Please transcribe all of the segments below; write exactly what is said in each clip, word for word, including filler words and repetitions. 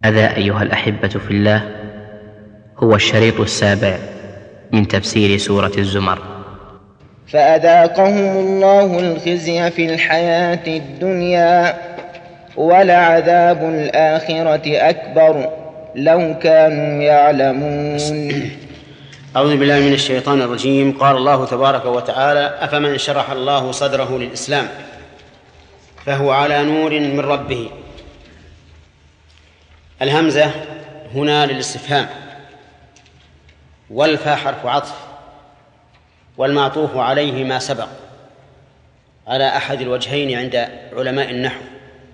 هذا أيها الأحبة في الله هو الشريط السابع من تفسير سورة الزمر. فأذاقهم الله الخزي في الحياة الدنيا ولعذاب الآخرة أكبر لو كانوا يعلمون. أعوذ بالله من الشيطان الرجيم. قال الله تبارك وتعالى: أفمن شرح الله صدره للإسلام فهو على نور من ربه. الهمزة هنا للاستفهام، والفاء حرف عطف، والمعطوف عليه ما سبق على أحد الوجهين عند علماء النحو.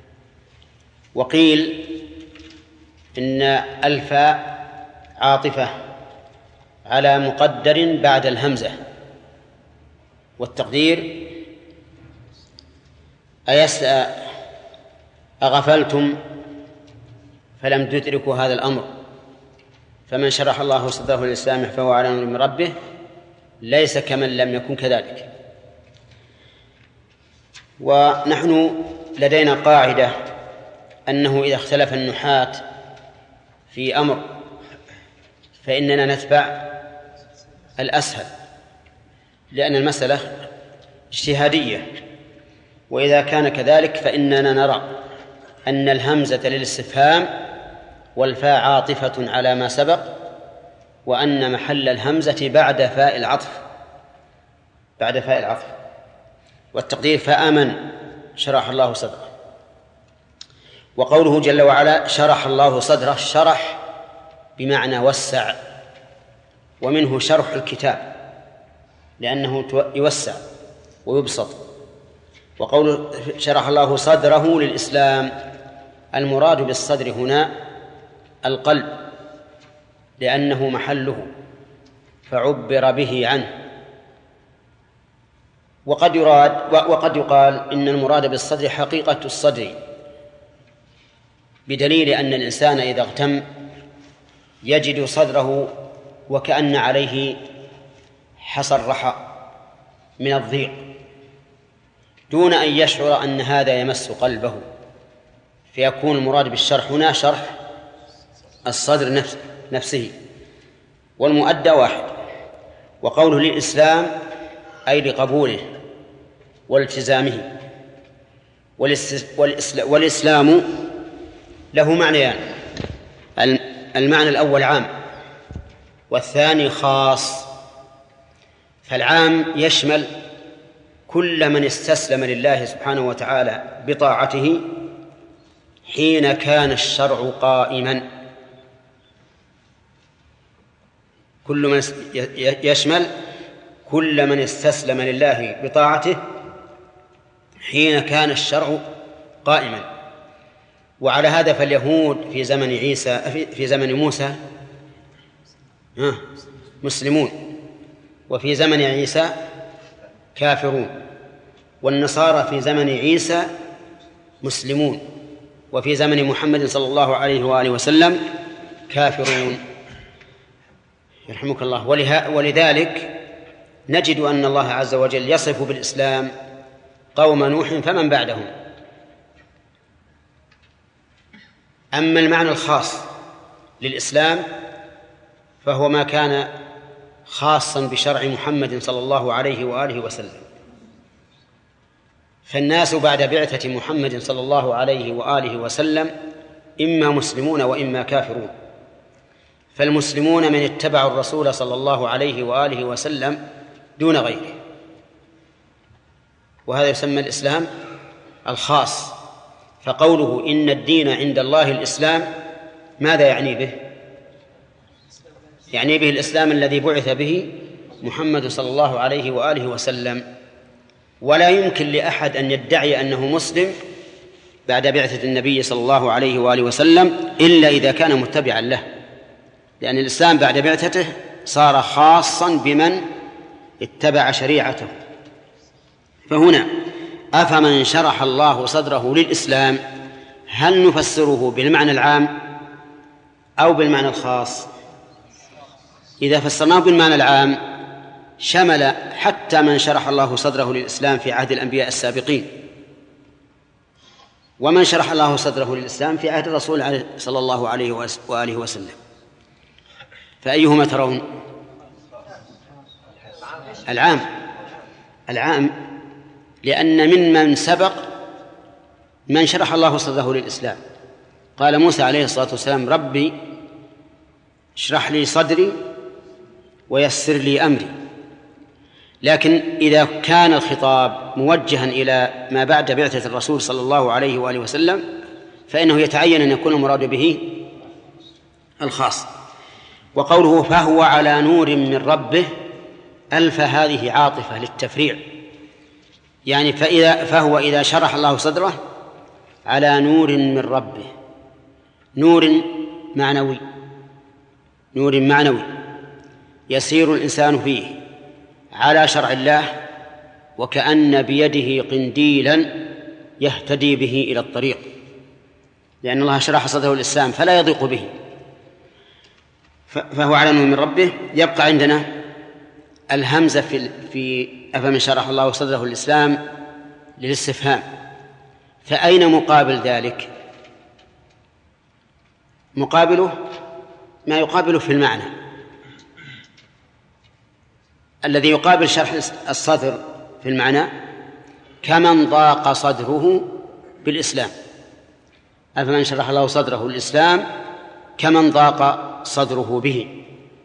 وقيل إن الفاء عاطفة على مقدر بعد الهمزة، والتقدير أيس أغفلتم فلم تدركوا هذا الأمر، فمن شرح الله صدره للإسلام فهو على نور من ربه ليس كمن لم يكن كذلك. ونحن لدينا قاعدة أنه إذا اختلف النحاة في أمر فإننا نتبع الأسهل، لأن المسألة اجتهادية، وإذا كان كذلك فإننا نرى أن الهمزة للاستفهام والفاء عاطفة على ما سبق، وأن محل الهمزة بعد فاء العطف بعد فاء العطف والتقدير فآمن شرح الله صدره. وقوله جل وعلا شرح الله صدره، شرح بمعنى وسع، ومنه شرح الكتاب لأنه يوسع ويبسط. وقوله شرح الله صدره للإسلام، المراد بالصدر هنا القلب لأنه محله فعبر به عنه. وقد يراد وقد يقال إن المراد بالصدر حقيقة الصدر، بدليل أن الإنسان إذا اغتم يجد صدره وكأن عليه حصى الرحى من الضيق دون أن يشعر أن هذا يمس قلبه، فيكون المراد بالشرح هنا شرح الصدر نفسه، والمؤدى واحد. وقوله للإسلام أي لقبوله والتزامه. والإسلام له معنيان، المعنى الأول عام والثاني خاص. فالعام يشمل كل من استسلم لله سبحانه وتعالى بطاعته حين كان الشرع قائما، كل من يشمل كل من استسلم لله بطاعته حين كان الشرع قائما. وعلى هذا فاليهود في زمن عيسى في زمن موسى مسلمون، وفي زمن عيسى كافرون، والنصارى في زمن عيسى مسلمون، وفي زمن محمد صلى الله عليه وآله وسلم كافرون. يرحمك الله. ولذلك نجد أن الله عز وجل يصف بالإسلام قوم نوح فمن بعدهم. أما المعنى الخاص للإسلام فهو ما كان خاصا بشرع محمد صلى الله عليه وآله وسلم. فالناس بعد بعثة محمد صلى الله عليه وآله وسلم إما مسلمون وإما كافرون. فالمسلمون من اتبعوا الرسول صلى الله عليه وآله وسلم دون غيره، وهذا يسمى الإسلام الخاص. فقوله إن الدين عند الله الإسلام ماذا يعني به؟ يعني به الإسلام الذي بعث به محمد صلى الله عليه وآله وسلم. ولا يمكن لأحد أن يدعي أنه مسلم بعد بعثة النبي صلى الله عليه وآله وسلم إلا إذا كان متبعا له، لأن الإسلام بعد بعثته صار خاصا بمن اتبع شريعته. فهنا أفمن شرح الله صدره للإسلام، هل نفسره بالمعنى العام أو بالمعنى الخاص؟ إذا فسرناه بالمعنى العام شمل حتى من شرح الله صدره للإسلام في عهد الأنبياء السابقين، ومن شرح الله صدره للإسلام في عهد الرسول صلى الله عليه وآله وسلم. فأيهما ترون؟ العام العام لأن ممن سبق من شرح الله صدره للإسلام. قال موسى عليه الصلاة والسلام: ربي اشرح لي صدري ويسر لي أمري. لكن إذا كان الخطاب موجها إلى ما بعد بعثة الرسول صلى الله عليه وآله وسلم فإنه يتعين أن يكون المراد به الخاص. وقوله فهو على نور من ربه، ألف هذه عاطفة للتفريع، يعني فإذا فهو إذا شرح الله صدره على نور من ربه، نور معنوي، نور معنوي يسير الإنسان فيه على شرع الله، وكأن بيده قنديلا يهتدي به إلى الطريق، لأن الله شرح صدره الإسلام فلا يضيق به. فهو على نور من ربه. يبقى عندنا الهمزة في في أفمن شرح الله صدره الإسلام للاستفهام، فأين مقابل ذلك؟ مقابله ما يقابله في المعنى. الذي يقابل شرح الصدر في المعنى كمن ضاق صدره بالإسلام. أفمن شرح الله صدره الإسلام كمن ضاق صدره به.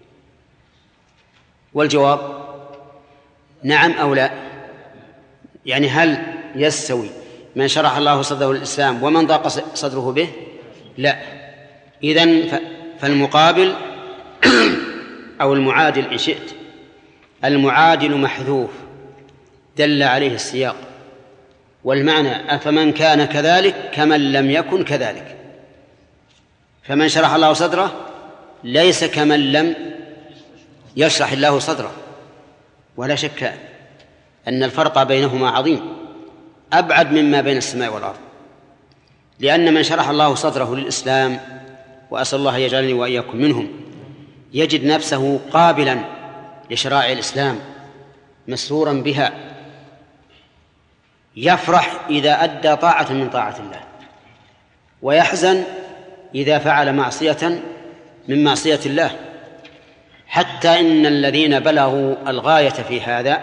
والجواب نعم أو لا. يعني هل يستوي من شرح الله صدره الإسلام ومن ضاق صدره به؟ لا. إذن فالمقابل أو المعادل إن شئت، المعادل محذوف دل عليه السياق، والمعنى أفمن كان كذلك كمن لم يكن كذلك. فمن شرح الله صدره ليس كمن لم يشرح الله صدره، ولا شك أن الفرق بينهما عظيم أبعد مما بين السماء والأرض. لأن من شرح الله صدره للإسلام، وأسأل الله يجعلني وإياكم منهم، يجد نفسه قابلا لشرائع الإسلام مسرورا بها، يفرح إذا أدى طاعة من طاعة الله، ويحزن إذا فعل معصية من معصية الله. حتى إن الذين بلغوا الغاية في هذا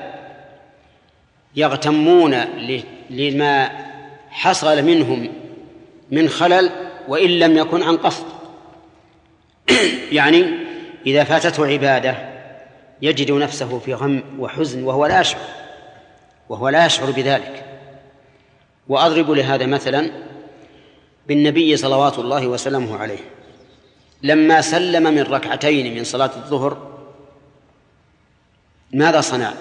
يغتمون لما حصل منهم من خلل وإن لم يكن عن قصد. يعني إذا فاتته عبادة يجد نفسه في غم وحزن وهو لا يشعر وهو لا يشعر بذلك. وأضرب لهذا مثلا بالنبي صلوات الله وسلامه عليه، لما سلم من ركعتين من صلاة الظهر ماذا صنع؟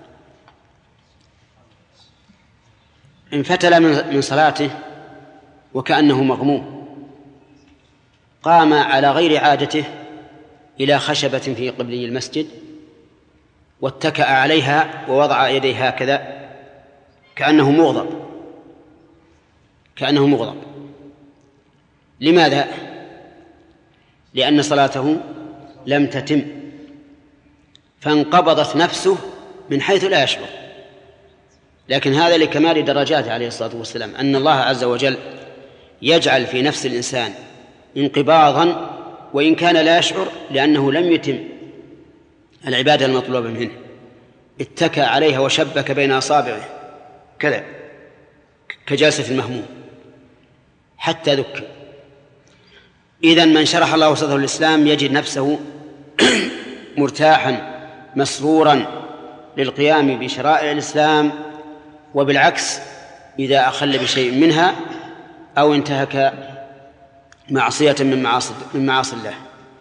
انفتل من صلاته وكأنه مغموم، قام على غير عادته إلى خشبة في قبلي المسجد واتكأ عليها ووضع يديه هكذا كأنه مغضب كأنه مغضب لماذا؟ لأن صلاته لم تتم، فانقبضت نفسه من حيث لا يشعر. لكن هذا لكمال درجاته عليه الصلاة والسلام، أن الله عز وجل يجعل في نفس الإنسان انقباضا وإن كان لا يشعر، لأنه لم يتم العبادة المطلوبة منه. اتكى عليها وشبك بين أصابعه كذا كجلسة المهموم حتى ذكر. إذن من شرح الله صدره الإسلام يجد نفسه مرتاحا مسرورا للقيام بشرائع الإسلام، وبالعكس إذا أخل بشيء منها أو انتهك معصية من معاصي من معاصي الله.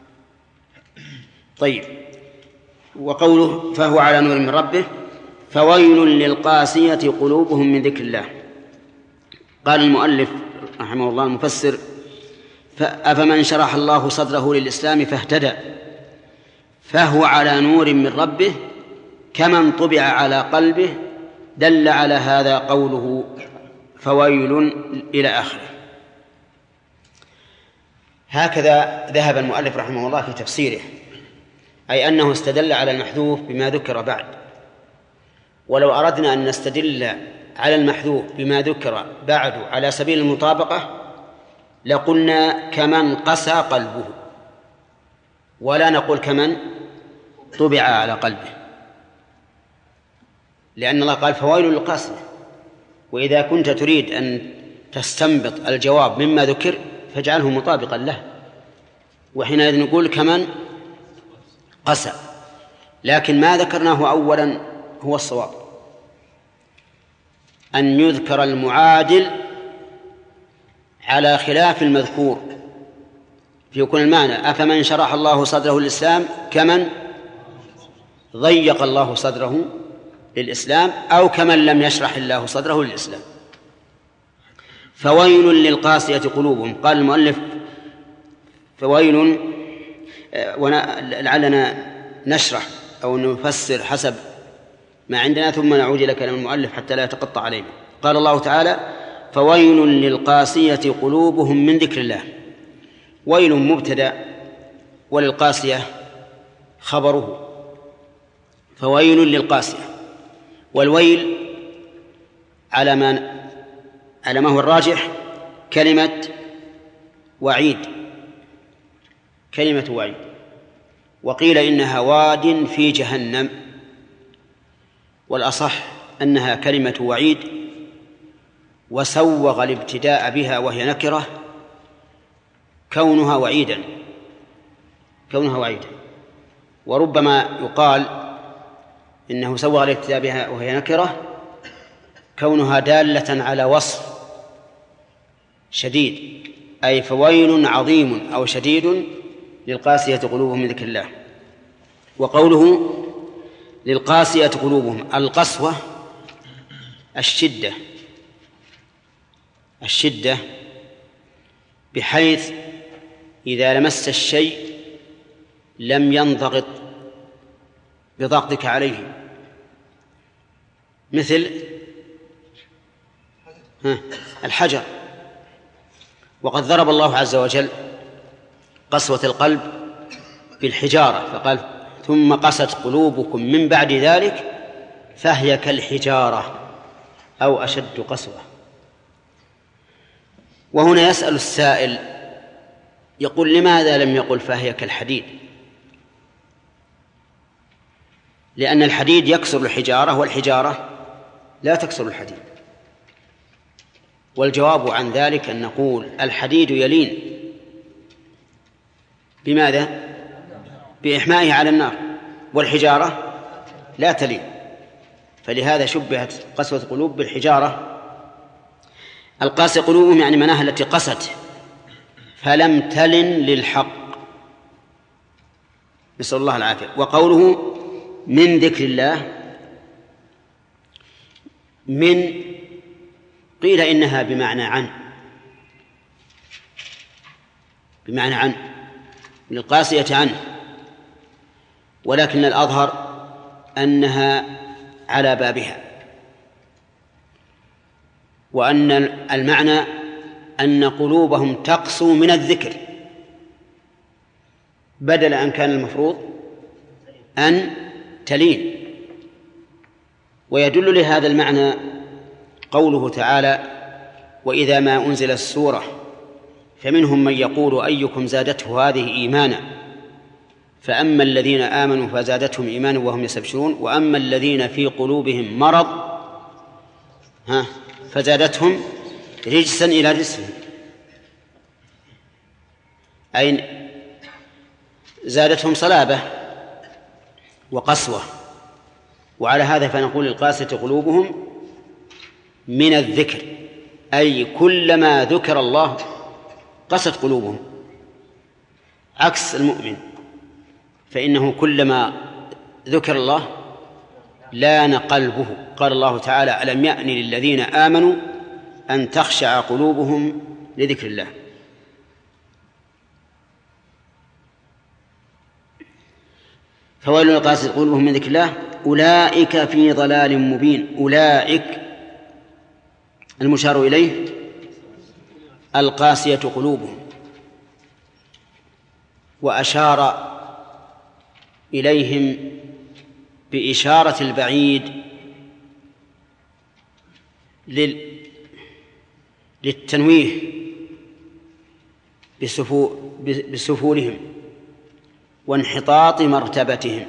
طيب، وقوله فهو على نور من ربه فويل للقاسية قلوبهم من ذكر الله. قال المؤلف رحمه الله المفسر: أفمن شرح الله صدره للإسلام فاهتدى فهو على نور من ربه كمن طبع على قلبه، دل على هذا قوله فويل إلى آخره. هكذا ذهب المؤلف رحمه الله في تفسيره، أي أنه استدل على المحذوف بما ذكر بعد. ولو أردنا أن نستدل على المحذوف بما ذكر بعد على سبيل المطابقة لقلنا كمن قسى قلبه، ولا نقول كمن طبع على قلبه، لأن الله قال فويل للقاسية. وإذا كنت تريد أن تستنبط الجواب مما ذكر فاجعله مطابقا له، وحينئذ نقول كمن قسى. لكن ما ذكرناه أولا هو الصواب، أن يذكر المعادل على خلاف المذكور فيكون المعنى أفمن شرح الله صدره للإسلام كمن ضيق الله صدره للإسلام أو كمن لم يشرح الله صدره للإسلام. فويل للقاسية قلوبهم. قال المؤلف فويل، ولعلنا نشرح أو نفسر حسب ما عندنا ثم نعود إلى كلام المؤلف حتى لا يتقطع علينا. قال الله تعالى فويل للقاسية قلوبهم من ذكر الله. ويل مبتدأ وللقاسية خبره، فويل للقاسية. والويل على ما على ما هو الراجح كلمة وعيد، كلمة وعيد. وقيل إنها واد في جهنم، والأصح أنها كلمة وعيد، وسوغ الابتداء بها وهي نكرة كونها وعيدا كونها وعيدا وربما يقال إنه سوغ الابتداء بها وهي نكرة كونها دالة على وصف شديد، أي فويل عظيم أو شديد للقاسية قلوبهم من ذكر الله. وقوله للقاسية قلوبهم، القسوة الشدة الشدة بحيث إذا لمست الشيء لم ينضغط بضغطك عليه، مثل الحجر. وقد ضرب الله عز وجل قسوة القلب بالحجارة فقال ثم قست قلوبكم من بعد ذلك فهي كالحجارة أو أشد قسوة. وهنا يسأل السائل يقول لماذا لم يقل فهي كالحديد؟ لأن الحديد يكسر الحجارة والحجارة لا تكسر الحديد. والجواب عن ذلك أن نقول الحديد يلين بماذا؟ بإحمائه على النار، والحجارة لا تلين، فلهذا شبهت قسوة قلوب بالحجارة. القاسي قلوبهم يعني مناها التي قست فلم تلن للحق، نسأل الله العافية. وقوله من ذكر الله، من قيل إنها بمعنى عن بمعنى عن للقاسية عنه، ولكن الأظهر أنها على بابها، وأن المعنى أن قلوبهم تقسو من الذكر، بدل أن كان المفروض أن تلين. ويدل لهذا المعنى قوله تعالى وإذا ما أنزل السورة فمنهم من يقول أيكم زادته هذه إيمانا فأما الذين آمنوا فزادتهم إيمانا وهم يستبشرون وأما الذين في قلوبهم مرض ها فزادتهم رجسا إلى رجسهم، أي زادتهم صلابة وقسوة. وعلى هذا فنقول القاسية قلوبهم من الذكر، أي كلما ذكر الله قست قلوبهم، عكس المؤمن فإنه كلما ذكر الله لان قلبه. قال الله تعالى ألم يأن للذين آمنوا أن تخشع قلوبهم لذكر الله. فويل للقاسية قلوبهم من ذكر الله أولئك في ضلال مبين. أولئك المشار إليه القاسية قلوبهم، وأشار إليهم بإشارة البعيد لل... للتنويه بسفو... بسفولهم وانحطاط مرتبتهم،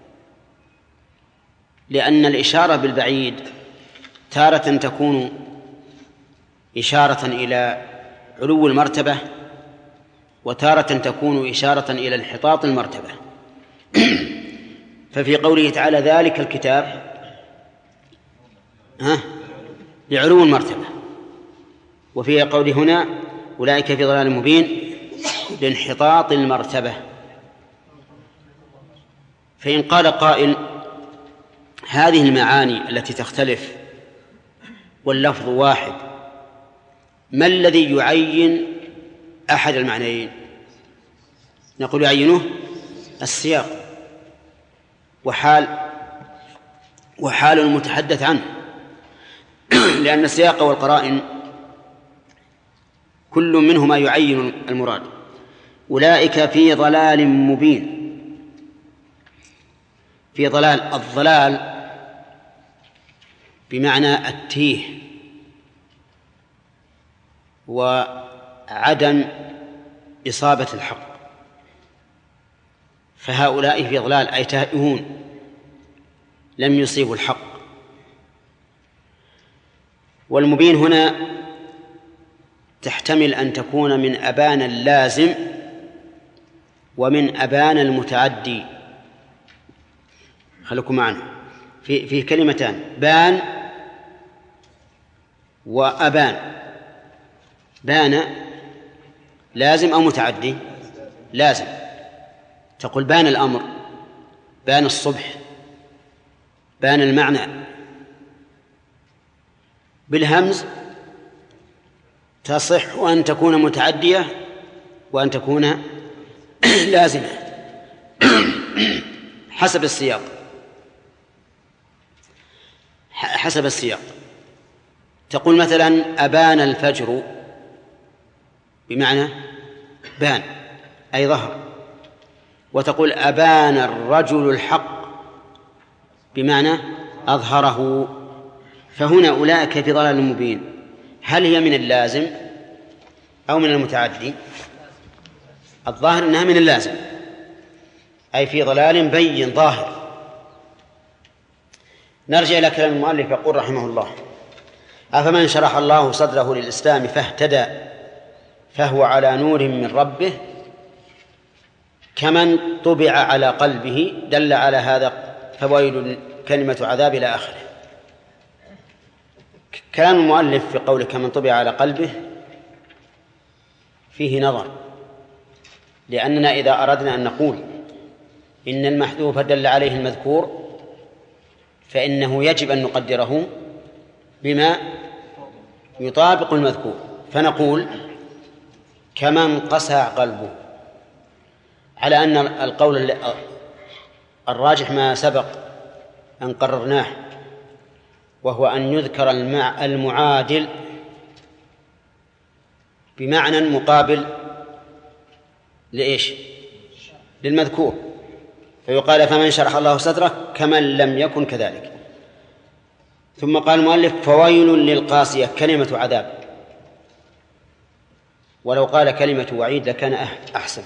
لأن الإشارة بالبعيد تارة تكون إشارة إلى علو المرتبة، وتارة تكون إشارة إلى انحطاط المرتبة. ففي قوله تعالى ذلك الكتاب ها لعلو المرتبة، وفي قوله هنا أولئك في ضلال مبين لانحطاط المرتبة. فإن قال قائل هذه المعاني التي تختلف واللفظ واحد، ما الذي يعين أحد المعنيين؟ نقول يعينه السياق وحال وحال المتحدث عنه، لأن السياق والقرائن كل منهما يعين المراد. أولئك في ضلال مبين. في ضلال، الضلال بمعنى التيه وعدم إصابة الحق، فهؤلاء في ضلال أي تائهون لم يصيبوا الحق. والمبين هنا تحتمل أن تكون من أبان اللازم ومن أبان المتعدي. خليكم معنا في في كلمتان، بان وأبان. بان لازم أو متعدي؟ لازم. تقول بان الأمر، بان الصبح، بان المعنى. بالهمز تصح أن تكون متعدية وأن تكون لازمة حسب السياق. حسب السياق تقول مثلا أبان الفجر بمعنى بان أي ظهر، وتقول أبان الرجل الحق بمعنى أظهره. فهنا أولئك في ضلال مبين، هل هي من اللازم أو من المتعدي؟ الظاهر أنها من اللازم، أي في ضلال بين ظاهر. نرجع إلى كلام المؤلف يقول رحمه الله: أفمن شرح الله صدره للإسلام فاهتدى فهو على نور من ربه كمن طبع على قلبه. دل على هذا فويل كلمة عذاب إلى آخره. كلام المؤلف في قوله كمن طبع على قلبه فيه نظر، لأننا إذا أردنا أن نقول إن المحذوف دل عليه المذكور فإنه يجب أن نقدره بما يطابق المذكور، فنقول كمن قسى قلبه، على أن القول الراجح ما سبق أن قررناه، وهو أن يذكر المعادل بمعنى مقابل لإيش؟ للمذكور، فيقال فمن شرح الله صدره كمن لم يكن كذلك. ثم قال المؤلف فويل للقاسية كلمة عذاب، ولو قال كلمة وعيد لكان أحسن،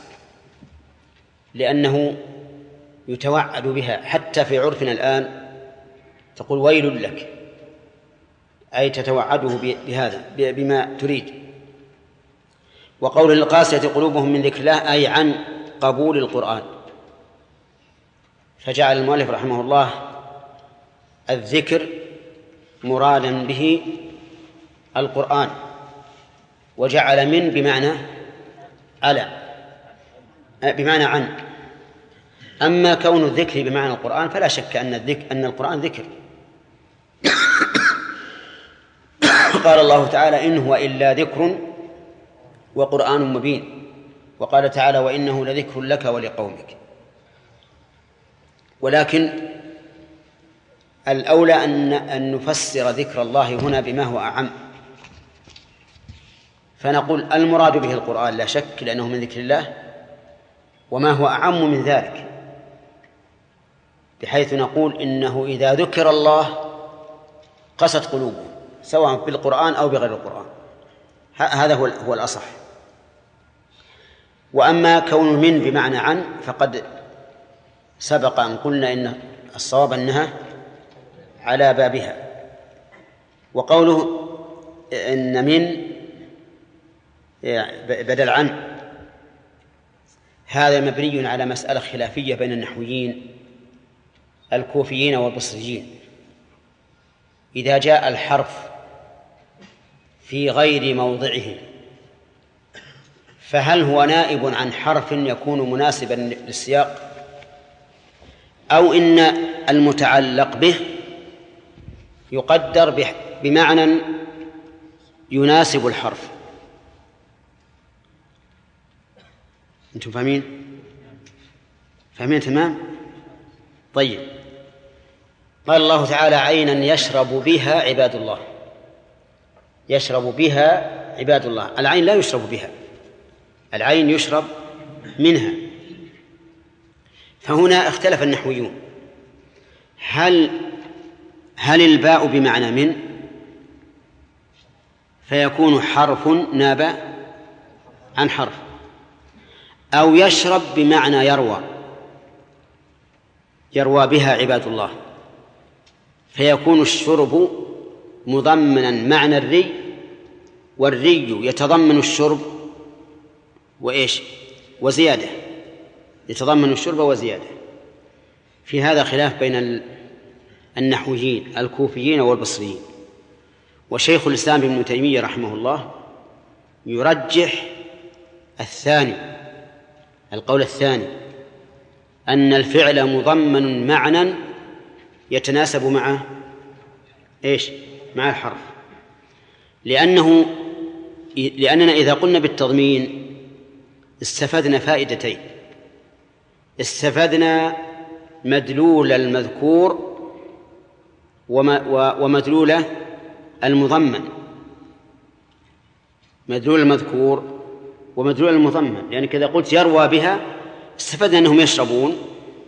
لأنه يتوعد بها. حتى في عرفنا الآن تقول ويل لك، أي تتوعده بهذا بما تريد. وقول القاسية قلوبهم من ذكر الله أي عن قبول القرآن، فجعل المؤلف رحمه الله الذكر مرادا به القرآن، وجعل من بمعنى على بمعنى عن. أما كون الذكر بمعنى القرآن فلا شك أن الذكر أن القرآن ذكر. قال الله تعالى إن هو إلا ذكر وقرآن مبين، وقال تعالى وإنه لذكر لك ولقومك. ولكن الأولى أن أن نفسر ذكر الله هنا بما هو أعم، فنقول المراد به القرآن لا شك لأنه من ذكر الله، وما هو أعم من ذلك، بحيث نقول إنه إذا ذكر الله قست قلوبهم سواء بالقرآن أو بغير القرآن، هذا هو هو الأصح. وأما كون من بمعنى عن فقد سبق أن قلنا إن الصواب أنها على بابها. وقوله إن من بدل عن هذا مبني على مسألة خلافية بين النحويين الكوفيين والبصريين. إذا جاء الحرف في غير موضعه فهل هو نائب عن حرف يكون مناسبا للسياق، أو إن المتعلق به يقدر بمعنى يناسب الحرف؟ أنتم فاهمين؟ فاهمين تمام؟ طيب. قال الله تعالى عينا يشرب بها عباد الله، يشرب بها عباد الله. العين لا يشرب بها، العين يشرب منها. فهنا اختلف النحويون، هل هل الباء بمعنى من فيكون حرف ناب عن حرف، أو يشرب بمعنى يروى يروى بها عباد الله فيكون الشرب مضمنا معنى الري، والري يتضمن الشرب وإيش وزيادة، يتضمن الشرب وزيادة. في هذا خلاف بين النحويين الكوفيين والبصريين. وشيخ الإسلام ابن تيمية رحمه الله يرجح الثاني، القول الثاني، أن الفعل مضمن معنى يتناسب مع إيش مع الحرف، لأنه لأننا إذا قلنا بالتضمين استفدنا فائدتين. استفدنا مدلول المذكور ومدلول المضمن، مدلول المذكور ومدلول المضمن. يعني كذا قلت يروى بها استفدنا أنهم يشربون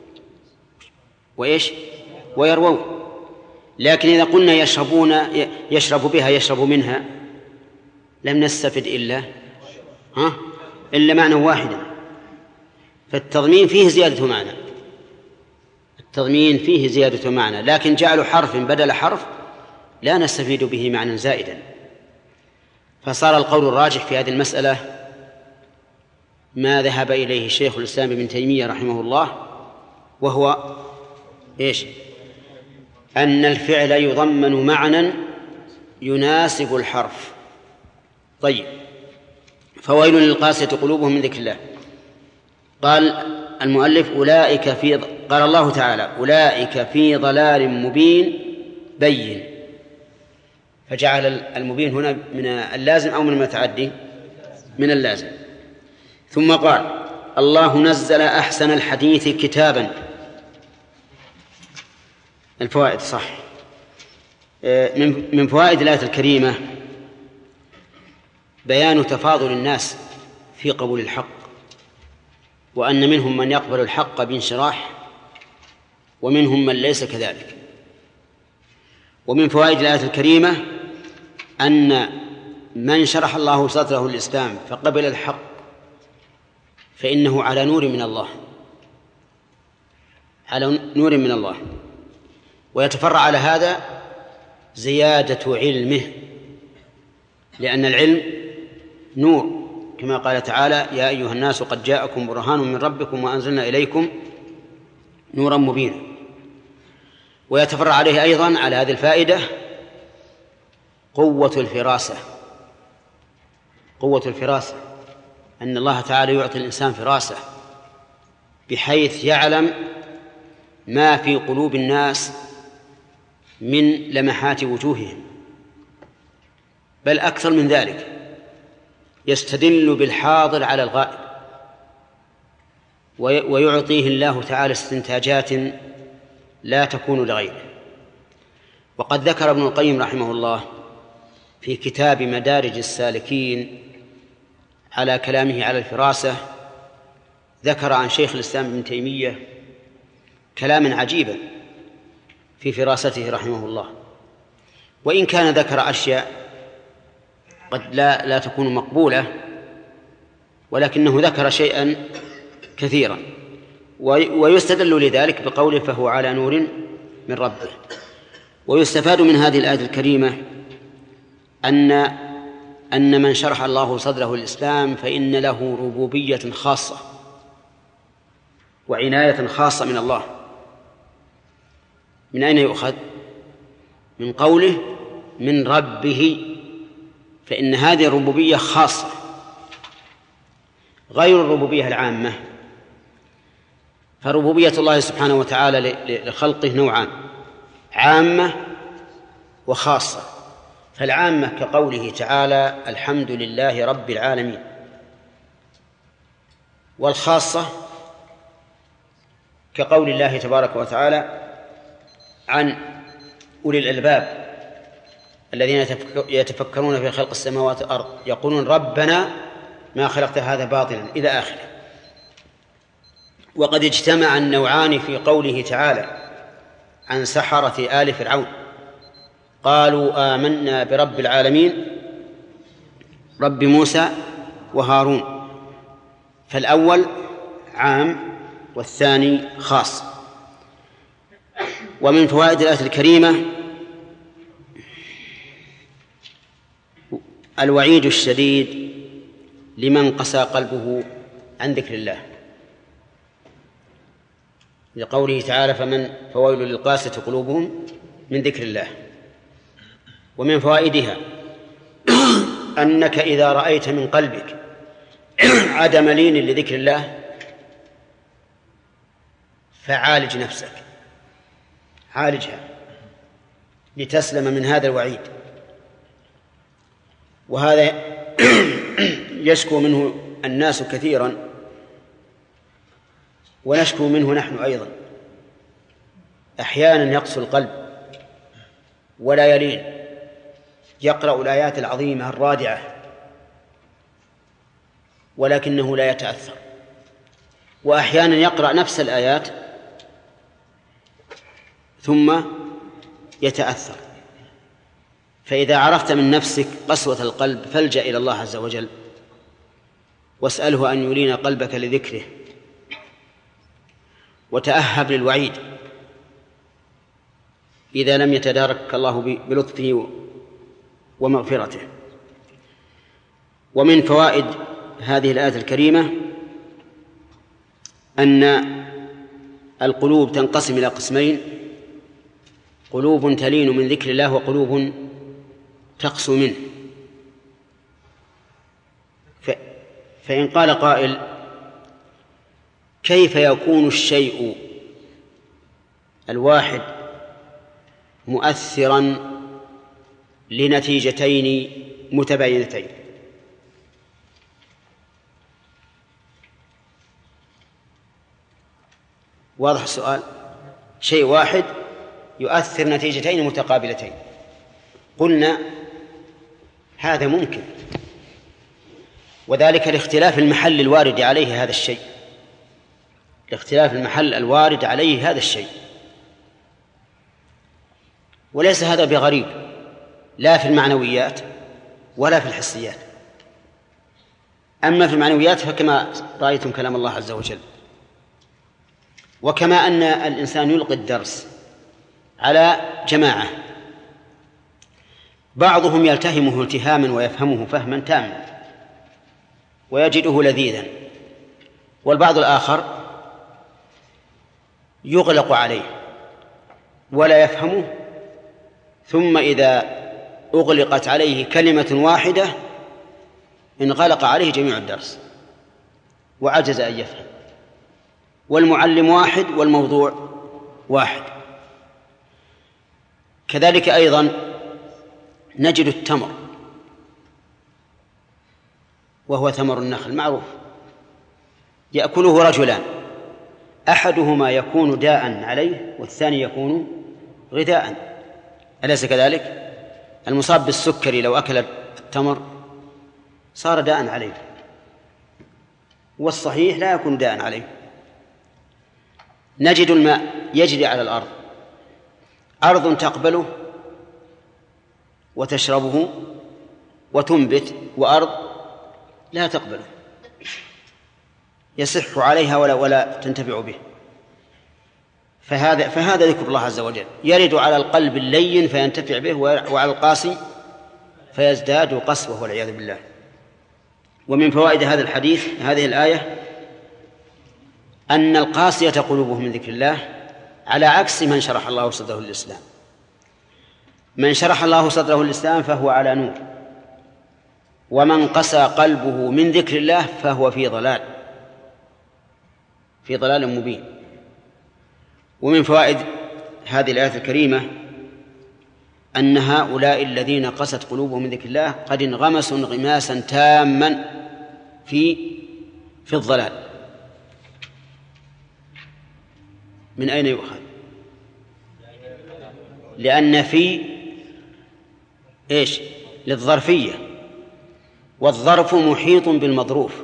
وإيش ويروون. لكن إذا قلنا يشربون يشرب بها يشرب منها لم نستفد إلا ها إلا معنى واحدا. فالتضمين فيه زيادة معنى، التضمين فيه زيادة معنى، لكن جعلوا حرف بدل حرف لا نستفيد به معنى زائدا. فصار القول الراجح في هذه المسألة ما ذهب إليه شيخ الإسلام ابن تيمية رحمه الله، وهو إيش أن الفعل يضمن معنى يناسب الحرف. طيب. فويل للقاسية قلوبهم من ذكر الله. قال المؤلف أولئك في قال الله تعالى أولئك في ضلال مبين بين، فجعل المبين هنا من اللازم أو من المتعدي؟ من اللازم. ثم قال الله نزل أحسن الحديث كتابا. الفوائد صح. من فوائد الآية الكريمة بيان تفاضل الناس في قبول الحق، وأن منهم من يقبل الحق بانشراح ومنهم من ليس كذلك. ومن فوائد الآية الكريمة أن من شرح الله صدره للإسلام فقبل الحق فإنه على نور من الله، على نور من الله. ويتفرع على هذا زيادة علمه، لأن العلم نور، كما قال تعالى يا أيها الناس قد جاءكم برهان من ربكم وأنزلنا إليكم نورا مبينا. ويتفرع عليه أيضا على هذه الفائدة قوة الفراسة، قوة الفراسة أن الله تعالى يعطي الإنسان فراسة بحيث يعلم ما في قلوب الناس من لمحات وجوههم، بل أكثر من ذلك يستدل بالحاضر على الغائب، ويعطيه الله تعالى استنتاجات لا تكون لغيره. وقد ذكر ابن القيم رحمه الله في كتاب مدارج السالكين على كلامه على الفراسة، ذكر عن شيخ الإسلام ابن تيمية كلاما عجيبا في فراسته رحمه الله. وإن كان ذكر أشياء قد لا, لا تكون مقبولة، ولكنه ذكر شيئا كثيرا، ويستدل لذلك بقوله فهو على نور من ربه. ويستفاد من هذه الآية الكريمة أن أن من شرح الله صدره الإسلام فإن له ربوبية خاصة وعناية خاصة من الله. من أين يؤخذ؟ من قوله من ربه، فإن هذه الربوبية خاصة غير الربوبية العامة. فربوبية الله سبحانه وتعالى لخلقه نوعان: عامة وخاصة. فالعامة كقوله تعالى الحمد لله رب العالمين، والخاصة كقول الله تبارك وتعالى عن أولي الألباب الذين يتفكرون في خلق السماوات والأرض يقولون ربنا ما خلقت هذا باطلا إلى آخره. وقد اجتمع النوعان في قوله تعالى عن سحرة آل فرعون قالوا آمنا برب العالمين رب موسى وهارون، فالأول عام والثاني خاص. ومن فوائد الآية الكريمة الوعيد الشديد لمن قسى قلبه عن ذكر الله، لقوله تعالى فمن فويل للقاسية قلوبهم من ذكر الله. ومن فوائدها أنك إذا رأيت من قلبك عدم لين لذكر الله فعالج نفسك، عالجها لتسلم من هذا الوعيد. وهذا يشكو منه الناس كثيرا ونشكو منه نحن أيضا. أحيانا يقسو القلب ولا يلين، يقرأ الآيات العظيمة الرادعة ولكنه لا يتأثر، وأحيانا يقرأ نفس الآيات ثم يتأثر. فإذا عرفت من نفسك قسوة القلب فالجأ إلى الله عز وجل واسأله أن يلين قلبك لذكره، وتأهب للوعيد إذا لم يتدارك الله بلطفه ومغفرته. ومن فوائد هذه الآية الكريمة أن القلوب تنقسم إلى قسمين: قلوب تلين من ذكر الله وقلوب تقسو منه. فإن قال قائل كيف يكون الشيء الواحد مؤثرا لنتيجتين متباينتين؟ واضح السؤال؟ شيء واحد يؤثر نتيجتين متقابلتين. قلنا هذا ممكن، وذلك لاختلاف المحل الوارد عليه هذا الشيء، لاختلاف المحل الوارد عليه هذا الشيء. وليس هذا بغريب لا في المعنويات ولا في الحسيات. أما في المعنويات فكما رأيتم كلام الله عز وجل. وكما أن الإنسان يلقي الدرس على جماعة، بعضهم يلتهمه التهاما ويفهمه فهما تاما ويجده لذيذا، والبعض الآخر يغلق عليه ولا يفهمه، ثم إذا أغلقت عليه كلمة واحدة انغلق عليه جميع الدرس وعجز أن يفهم. والمعلم واحد والموضوع واحد. كذلك أيضا نجد التمر، وهو ثمر النخل معروف، يأكله رجلان، أحدهما يكون داء عليه والثاني يكون غذاء، أليس كذلك؟ المصاب بالسكري لو أكل التمر صار داء عليه، والصحيح لا يكون داء عليه. نجد الماء يجري على الأرض، أرض تقبله وتشربه وتنبت، وأرض لا تقبله، يصح عليها ولا ولا تنتفع به. فهذا فهذا ذكر الله عز وجل يرد على القلب اللين فينتفع به، وعلى القاسي فيزداد قسوة والعياذ بالله. ومن فوائد هذا الحديث هذه الآية أن القاسية قلوبهم من ذكر الله على عكس من شرح الله صدره للإسلام. من شرح الله صدره للإسلام فهو على نور، ومن قسى قلبه من ذكر الله فهو في ضلال في ضلال مبين. ومن فوائد هذه الآية الكريمة أن هؤلاء الذين قست قلوبهم من ذكر الله قد انغمسوا انغماسا تاما في في الضلال. من أين يؤخذ؟ لأن في إيش؟ للظرفية، والظرف محيط بالمظروف،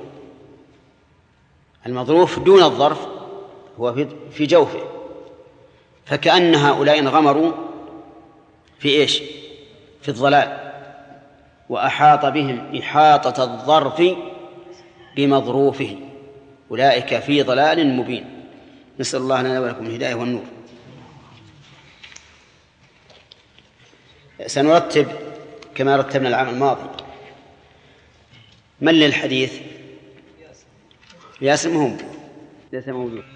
المظروف دون الظرف هو في جوفه، فكأن هؤلاء انغمروا في إيش؟ في الضلال، وأحاط بهم إحاطة الظرف بمظروفه، أولئك في ضلال مبين. نسأل الله لنا ولكم الهداية والنور. سنرتب كما رتبنا العام الماضي. من للحديث؟ ياسر مهم ليس موجود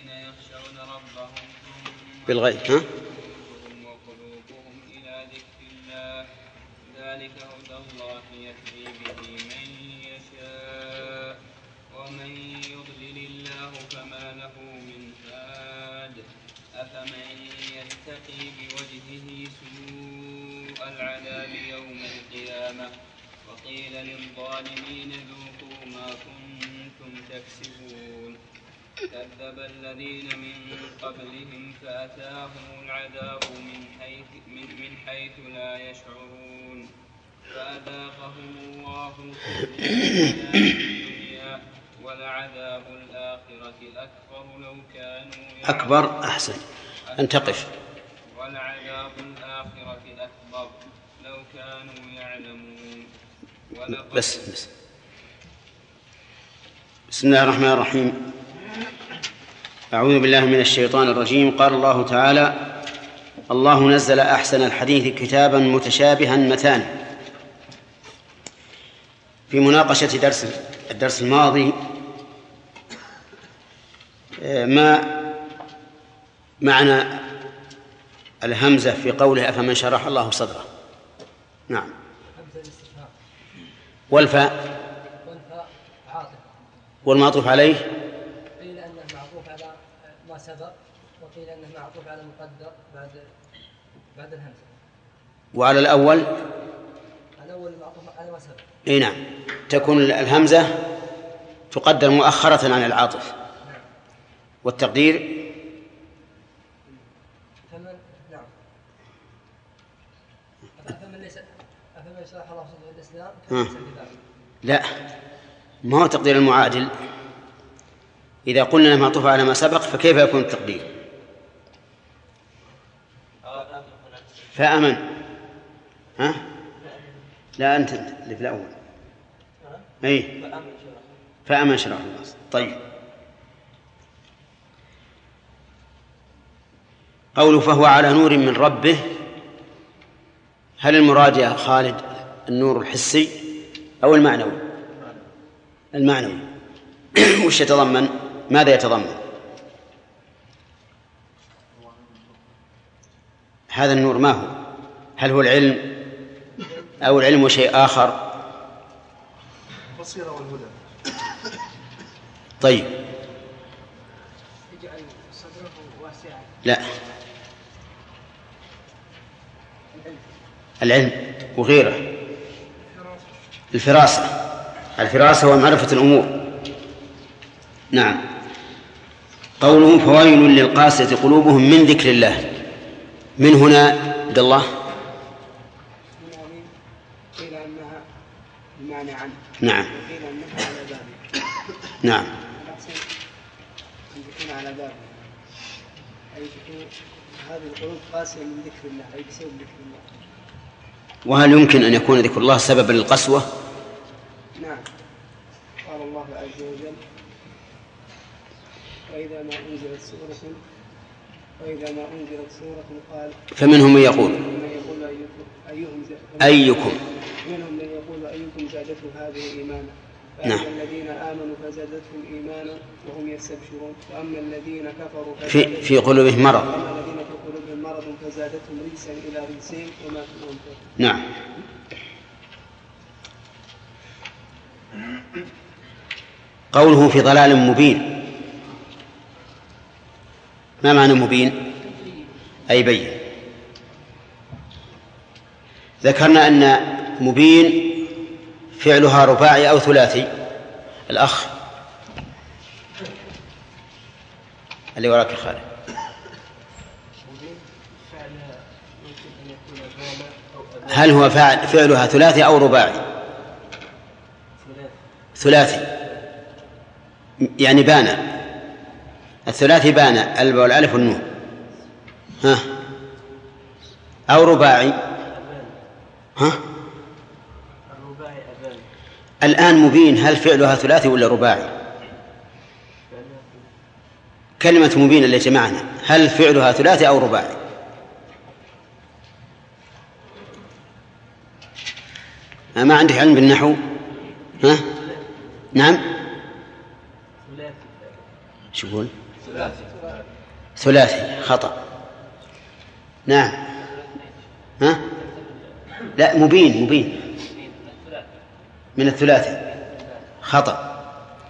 بالغيب. ها؟ وقلوبهم إلى ذكر الله ذلك هدى الله يهدي به من يشاء ومن يضلل الله فما له من هاد أفمن يتقي بوجهه سوء العذاب يوم القيامة وقيل للظالمين ذوقوا ما كنتم تكسبون كذب الذين من قبلهم فأتاهم العذاب من حيث, من, من حيث لا يشعرون فأذاقهم الله الخزي الدنيا ولعذاب الآخرة أكبر لو كانوا يعلمون. أكبر أحسن أن تقف. ولعذاب الآخرة أكبر لو كانوا يعلمون. بس بس بسم الله الرحمن الرحيم. أعوذ بالله من الشيطان الرجيم. قال الله تعالى: الله نزل أحسن الحديث كتابا متشابها مثاني. في مناقشة درس الدرس الماضي ما معنى الهمزة في قوله أفمن شرح الله صدره؟ نعم. والفاء والمعطوف عليه قيل أنه معطوف على ما سبق، وقيل أنه معطوف على المقدر بعد بعد الهمزة. وعلى الأول الأول معطوف على ما سبق. أي نعم، تكون الهمزة تقدر مؤخرة عن العاطف. نعم. والتقدير فمن نعم أفمن ليس أفمن شرح الله صدره الإسلام ها. لا، ما هو تقدير المعادل. إذا قلنا معطوف على ما سبق فكيف يكون التقدير؟ فأمن. ها؟ لا أنت اللي في الأول. أي فأمن شرح الله. طيب، قوله فهو على نور من ربه، هل المراد يا خالد النور الحسي أو المعنوي؟ المعنوي. وش يتضمن؟ ماذا يتضمن هذا النور؟ ما هو؟ هل هو العلم أو العلم شيء آخر؟ البصيرة والهدى. طيب، يجعل صدره واسعا. لا، العلم وغيره. الفراسة الفراسة ومعرفة الأمور. نعم. قوله فويل للقاسية قلوبهم من ذكر الله، من هنا عبد الله؟ قيل أنها بمعنى عن. نعم. قيل أنها على ذلك. نعم. أن تكون على ذلك أي تكون هذه القلوب قاسية من ذكر الله، أي بسبب ذكر الله. وهل يمكن أن يكون ذكر الله سببا للقسوة؟ نعم. قال الله عز وجل: وإذا ما أنزلت سورة وإذا ما أنزلت سورة قال فمنهم من يقول من يقول أيهم أيكم منهم من يقول أيكم زادته هذه إيمانا نعم. فأما الذين آمنوا فزادتهم إيمانا وهم يستبشرون وأما الذين كفروا في, في قلوبهم مرض وأما الذين في قلوبهم مرض فزادتهم رجسا إلى رجسهم وماتوا وهم كافرون. نعم. قوله في ضلال مبين، ما معنى مبين؟ أي بين. ذكرنا أن مبين فعلها رباعي أو ثلاثي. الأخ اللي وراك يا خالد، هل هو فعل فعلها ثلاثي أو رباعي؟ ثلاثي، يعني بان. الثلاثي بان الب والالف والنون. ها أو رباعي؟ ها الآن مبين هل فعلها ثلاثي ولا رباعي؟ كلمة مبين اللي جمعنا هل فعلها ثلاثي أو رباعي؟ ما عندك علم بالنحو؟ ها نعم. شو يقول؟ ثلاثي. خطأ. نعم. ها لا مبين مبين من الثلاثي. خطأ.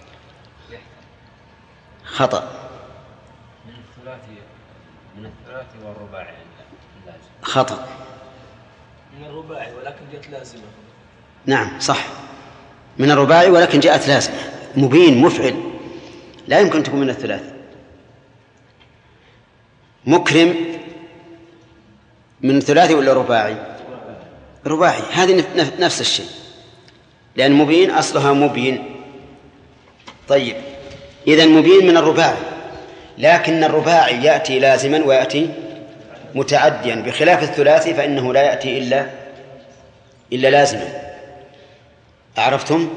خطأ. من الثلاثي من الثلاثي والرباعي خطأ. من الرباعي ولكن جاءت لازمة. نعم صح، من الرباعي ولكن جاءت لازمة. مبين مفعل لا يمكن تكون من الثلاثي. مكرم من الثلاثي ولا رباعي؟ رباعي. هذه نفس الشيء، لأن مبين أصلها مبين. طيب إذن مبين من الرباعي، لكن الرباعي يأتي لازما ويأتي متعديا، بخلاف الثلاثي فإنه لا يأتي إلا إلا لازما. أعرفتم؟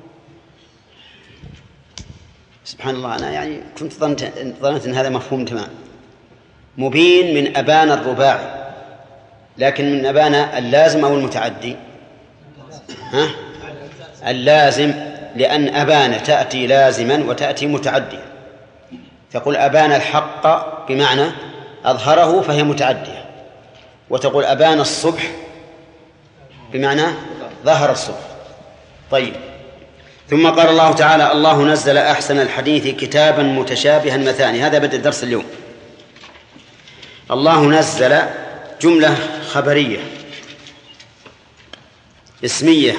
سبحان الله، أنا يعني كنت ظننت ظننت أن هذا مفهوم تمام. مبين من أبان الرباعي، لكن من أبان اللازم أو المتعدي؟ ها؟ اللازم، لأن أبان تأتي لازما وتأتي متعديا. تقول أبان الحق بمعنى أظهره فهي متعدية، وتقول أبان الصبح بمعنى ظهر الصبح. طيب، ثم قال الله تعالى: الله نزل أحسن الحديث كتابا متشابها مثاني. هذا بدء الدرس اليوم. الله نزل جملة خبرية اسمية،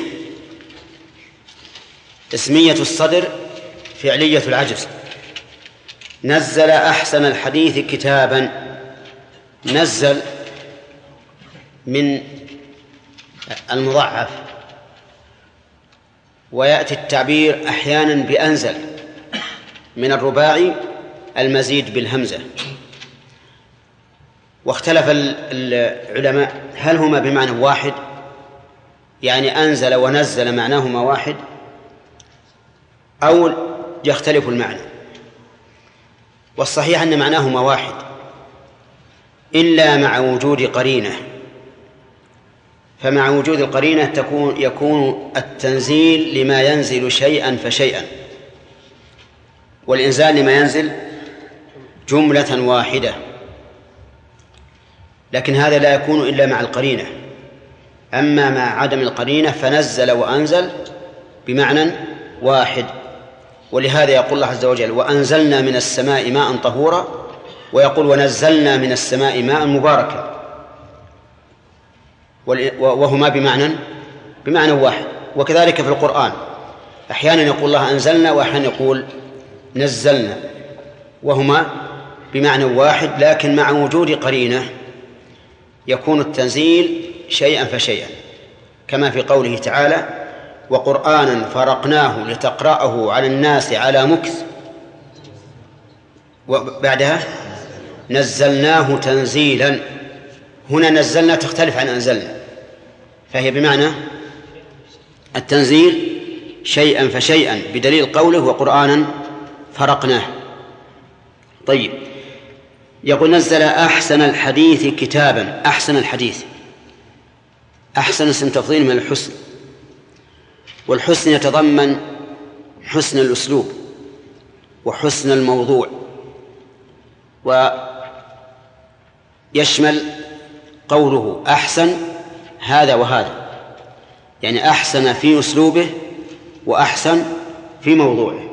اسمية الصدر فعلية العجز. نزل أحسن الحديث كتابا، نزل من المضاعف، ويأتي التعبير أحيانا بأنزل، من الرباعي المزيد بالهمزة. واختلف العلماء هل هما بمعنى واحد، يعني أنزل ونزل معناهما واحد، أو يختلف المعنى. والصحيح أن معناهما واحد، إلا مع وجود قرينة. فمع وجود القرينة تكون يكون التنزيل لما ينزل شيئا فشيئا، والإنزال لما ينزل جملة واحدة. لكن هذا لا يكون إلا مع القرينة. أما مع عدم القرينة فنزل وأنزل بمعنى واحد. ولهذا يقول الله عز وجل: وأنزلنا من السماء ماء طهورا، ويقول: ونزلنا من السماء ماء مباركا، وهما بمعنى بمعنى واحد. وكذلك في القرآن أحيانا يقول الله أنزلنا، وأحيانا يقول نزلنا، وهما بمعنى واحد، لكن مع وجود قرينة يكون التنزيل شيئا فشيئا، كما في قوله تعالى: وقرآنا فرقناه لتقرأه على الناس على مكث، وبعدها نزلناه تنزيلا. هنا نزلنا تختلف عن أنزلنا، فهي بمعنى التنزيل شيئا فشيئا بدليل قوله وقرآنا فرقناه. طيب، يقول نزل أحسن الحديث كتابا. أحسن الحديث، أحسن اسم تفضيل من الحسن، والحسن يتضمن حسن الأسلوب وحسن الموضوع، ويشمل قوله أحسن هذا وهذا، يعني أحسن في أسلوبه وأحسن في موضوعه.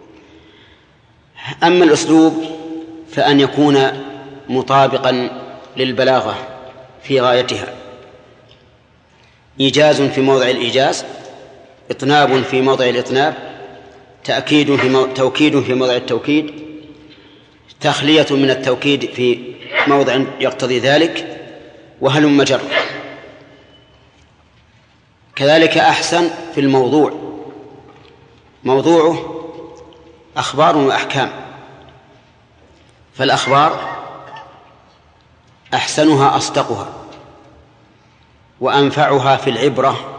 أما الأسلوب فأن يكون مطابقا للبلاغة في غايتها، إيجاز في موضع الإيجاز، إطناب في موضع الإطناب، تأكيد في مو... توكيد في موضع التوكيد، تخلية من التوكيد في موضع يقتضي ذلك، وهلم جر. كذلك أحسن في الموضوع، موضوعه أخبار وأحكام، فالأخبار أحسنها أصدقها وأنفعها في العبرة،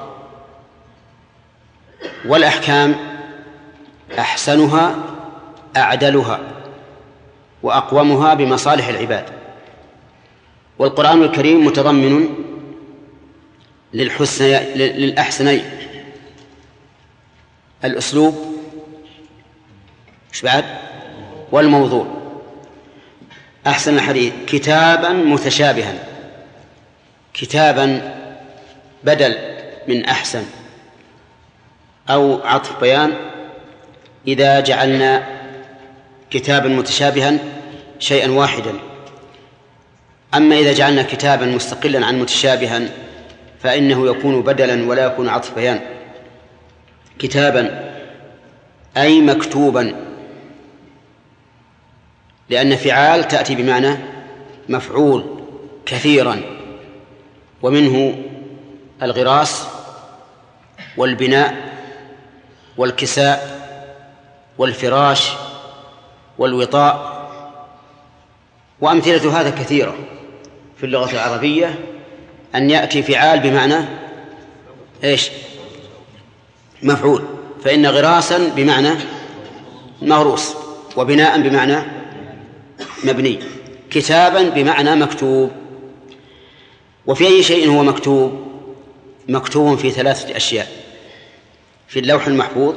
والأحكام أحسنها أعدلها وأقومها بمصالح العباد. والقرآن الكريم متضمن للأحسنين، الأسلوب إيش بعد؟ والموضوع. أحسن الحديث كتابا متشابها، كتابا بدل من أحسن أو عطف بيان إذا جعلنا كتابا متشابها شيئا واحدا. أما إذا جعلنا كتابا مستقلا عن متشابها فإنه يكون بدلا ولا يكون عطف بيان. كتابا أي مكتوبا، لأن فعال تأتي بمعنى مفعول كثيرا، ومنه الغراس والبناء والكساء والفراش والوطاء، وأمثلة هذا كثيرة في اللغة العربية، أن يأتي فعال بمعنى إيش؟ مفعول. فإن غراسا بمعنى مغروس، وبناء بمعنى مبني، كتابا بمعنى مكتوب. وفي أي شيء هو مكتوب؟ مكتوب في ثلاثة أشياء: في اللوح المحفوظ،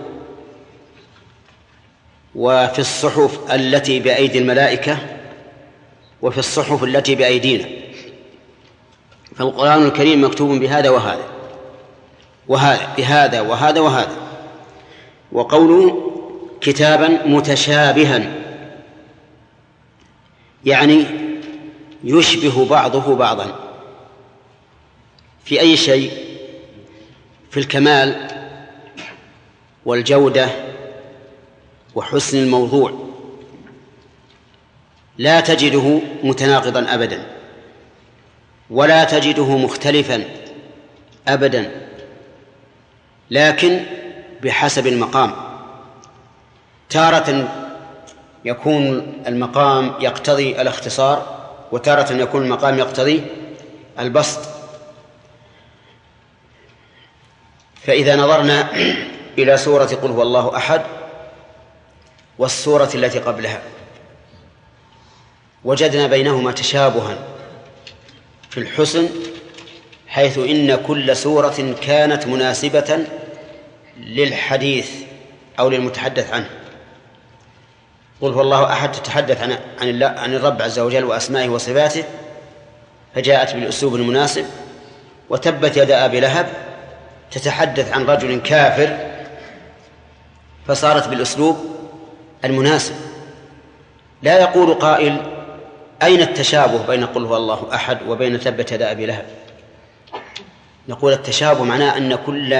وفي الصحف التي بأيدي الملائكة، وفي الصحف التي بأيدينا. فالقرآن الكريم مكتوب بهذا وهذا وهذا بهذا وهذا وهذا. وقوله كتابا متشابها يعني يشبه بعضه بعضا. في أي شيء؟ في الكمال والجودة وحسن الموضوع، لا تجده متناقضا أبدا، ولا تجده مختلفا أبدا، لكن بحسب المقام. تارة يكون المقام يقتضي الاختصار، وتارة يكون المقام يقتضي البسط. فإذا نظرنا إلى سورة قل هو الله أحد والسورة التي قبلها وجدنا بينهما تشابها في الحسن، حيث إن كل سورة كانت مناسبة للحديث أو للمتحدث عنه. قل هو الله أحد تتحدث عن عن الله عن الرب عز وجل وأسمائه وصفاته، فجاءت بالأسلوب المناسب. وتبت يد أبي لهب تتحدث عن رجل كافر، فصارت بالأسلوب المناسب. لا يقول قائل أين التشابه بين قل هو الله أحد وبين تبت يد أبي لهب؟ نقول التشابه معناه أن كل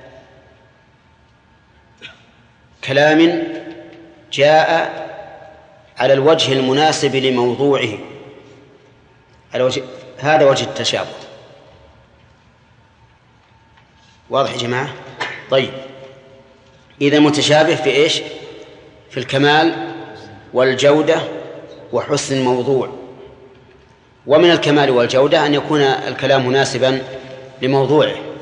كلام جاء على الوجه المناسب لموضوعه، على وجه هذا وجه التشابه. واضح يا جماعة؟ طيب، إذا متشابه في إيش؟ في الكمال والجودة وحسن الموضوع. ومن الكمال والجودة أن يكون الكلام مناسبا لموضوعه،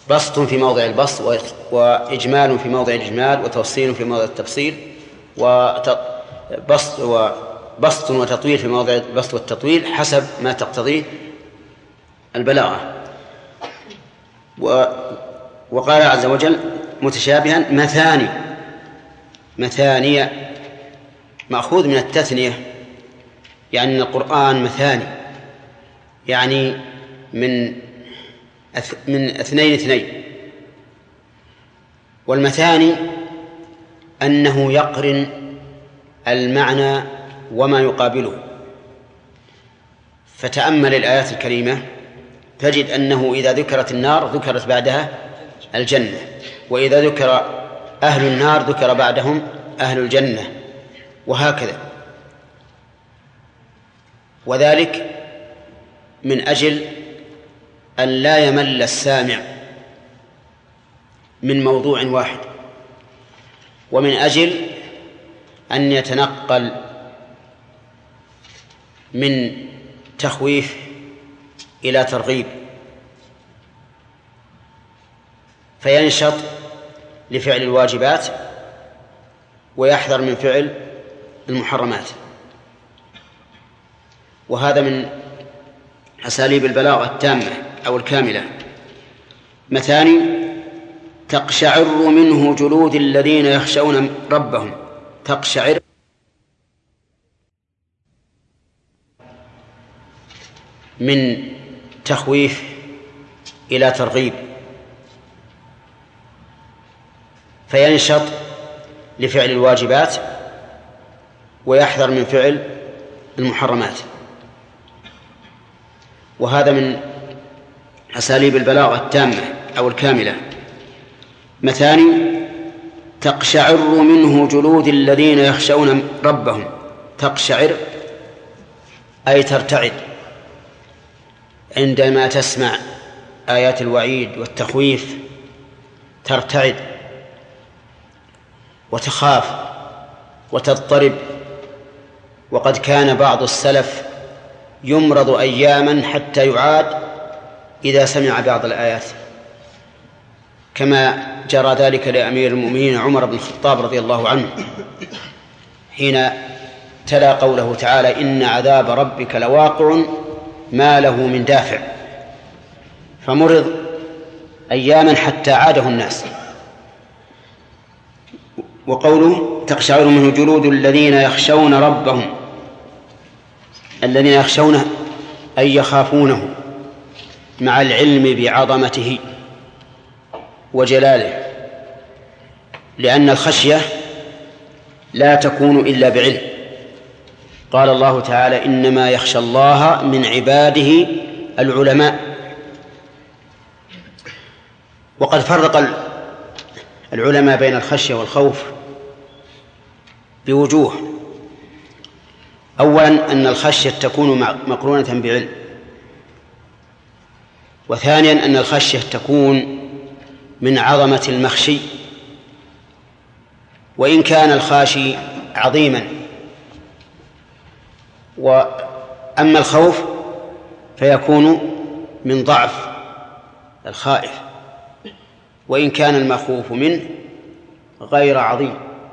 بسط في موضع البسط، وإجمال في موضع الإجمال، وتفصيل في موضع التفصيل، وبسط وبسط وتطويل في موضع البسط والتطويل حسب ما تقتضيه البلاغة. وقال عز وجل متشابها مثاني، مثانية مأخوذ من التثنية، يعني القرآن مثاني، يعني من من اثنين اثنين. والمثاني أنه يقرن المعنى وما يقابله. فتأمل الآيات الكريمة تجد أنه إذا ذكرت النار ذكرت بعدها الجنة، وإذا ذكر أهل النار ذكر بعدهم أهل الجنة، وهكذا. وذلك من أجل أن لا يمل السامع من موضوع واحد، ومن أجل أن يتنقل من تخويف إلى ترغيب، فينشط لفعل الواجبات ويحذر من فعل المحرمات. وهذا من أساليب البلاغة التامة أو الكاملة. مثاني تقشعر منه جلود الذين يخشون ربهم. تقشعر من تخويف إلى ترغيب، فينشط لفعل الواجبات ويحذر من فعل المحرمات. وهذا من أساليب البلاغة التامة أو الكاملة. مثاني تقشعر منه جلود الذين يخشون ربهم. تقشعر أي ترتعد عندما تسمع آيات الوعيد والتخويف، ترتعد وتخاف وتضطرب. وقد كان بعض السلف يمرض أياما حتى يعاد إذا سمع بعض الآيات، كما جرى ذلك لأمير المؤمنين عمر بن الخطاب رضي الله عنه حين تلا قوله تعالى إن عذاب ربك لواقع ما له من دافع، فمرض أياما حتى عاده الناس. وقوله تقشعر منه جلود الذين يخشون ربهم، الذين يخشونه أي يخافونه مع العلم بعظمته وجلاله، لأن الخشية لا تكون إلا بعلم. قال الله تعالى إنما يخشى الله من عباده العلماء. وقد فرق العلماء بين الخشية والخوف بوجوه. أولا أن الخشية تكون مقرونة بعلم، وثانيا أن الخشية تكون من عظمة المخشي، وإن كان الخاشي عظيما. وأما الخوف فيكون من ضعف الخائف، وإن كان المخوف منه غير عظيم.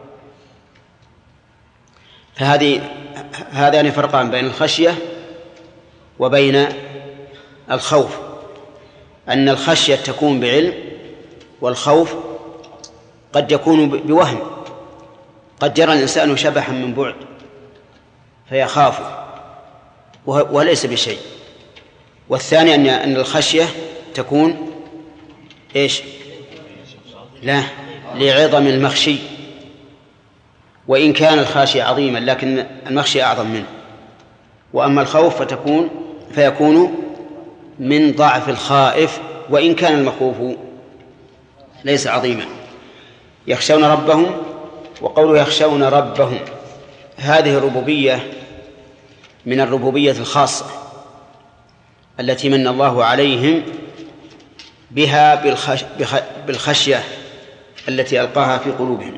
فهذه هذان فرقان بين الخشية وبين الخوف، أن الخشية تكون بعلم، والخوف قد يكون بوهم. قد يرى الإنسان شبحا من بعد فيخافه وليس بشيء. والثاني أن الخشية تكون إيش؟ لا، لعظم المخشي، وإن كان الخاشي عظيما لكن المخشي أعظم منه. وأما الخوف فتكون فيكون من ضعف الخائف، وإن كان المخوف ليس عظيما. يخشون ربهم، وقولوا يخشون ربهم هذه ربوبية من الربوبية الخاصة التي من الله عليهم بها بالخش... بالخشية التي ألقاها في قلوبهم.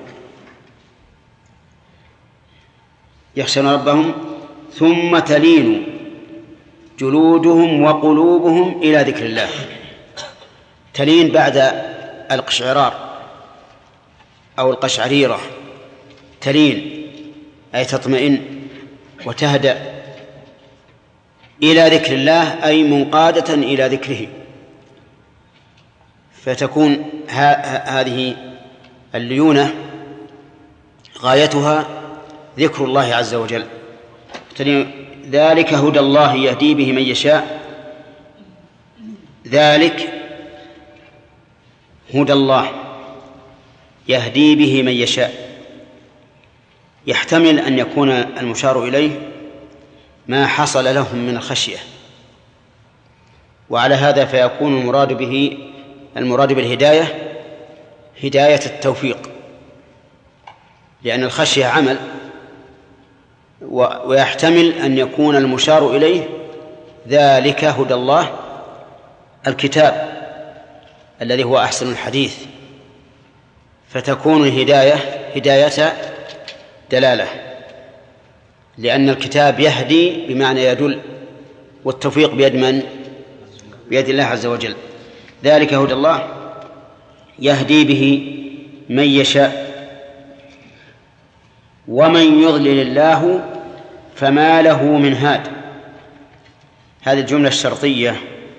يخشون ربهم ثم تلين جلودهم وقلوبهم إلى ذكر الله. تلين بعد القشعرار أو القشعريرة، تلين أي تطمئن وتهدأ إلى ذكر الله، أي منقادة إلى ذكره، فتكون هذه الليونة غايتها ذكر الله عز وجل. ذلك هدى الله يهدي به من يشاء. ذلك هدى الله يهدي به من يشاء، يحتمل أن يكون المشار إليه ما حصل لهم من الخشية، وعلى هذا فيكون المراد به المراد بالهداية هداية التوفيق، لأن الخشية عمل، ويحتمل أن يكون المشار إليه ذلك هدى الله الكتاب الذي هو أحسن الحديث، فتكون الهداية هداية دلالة، لأن الكتاب يهدي بمعنى يدل، والتوفيق بيد من؟ بيد الله عز وجل. ذلك هدى الله يهدي به من يشاء، ومن يضلل الله فما له من هاد. هذه الجملة الشرطية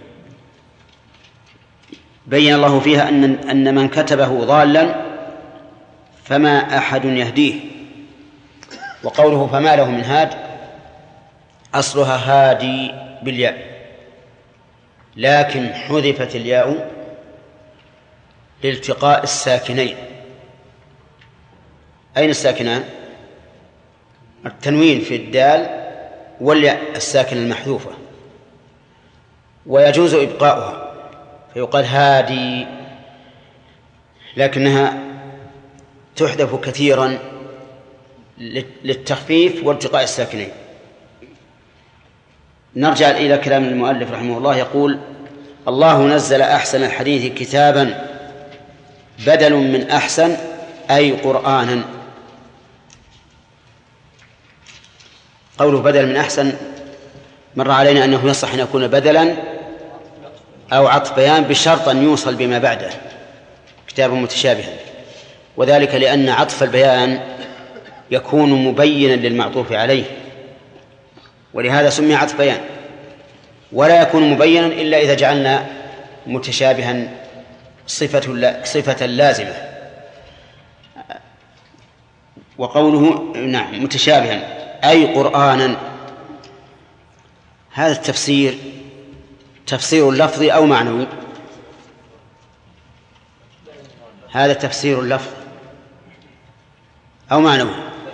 بين الله فيها أن أن من كتبه ضالا فما أحد يهديه. وقوله فما له من هاد أصلها هادي بالياء، لكن حذفت الياء لالتقاء الساكنين. أين الساكنان؟ التنوين في الدال والياء الساكنة المحذوفة، ويجوز إبقاؤها فيقال هادي، لكنها تحذف كثيرا للتخفيف والتقاء الساكنين. نرجع إلى كلام المؤلف رحمه الله، يقول الله نزل أحسن الحديث كتابا بدل من أحسن أي قرآنا. قوله بدل من أحسن مر علينا أنه يصح أن يكون بدلا أو عطف بيان بشرط أن يوصل بما بعده كتابا متشابها، وذلك لأن عطف البيان يكون مبينا للمعطوف عليه، ولهذا سمي عطف بيان، ولا يكون مبينا إلا إذا جعلنا متشابها صفة صفة لازمة. وقوله نعم متشابها أي قرآنا، هذا التفسير تفسير لفظي أو معنوي؟ هذا تفسير لفظ أو معنوي؟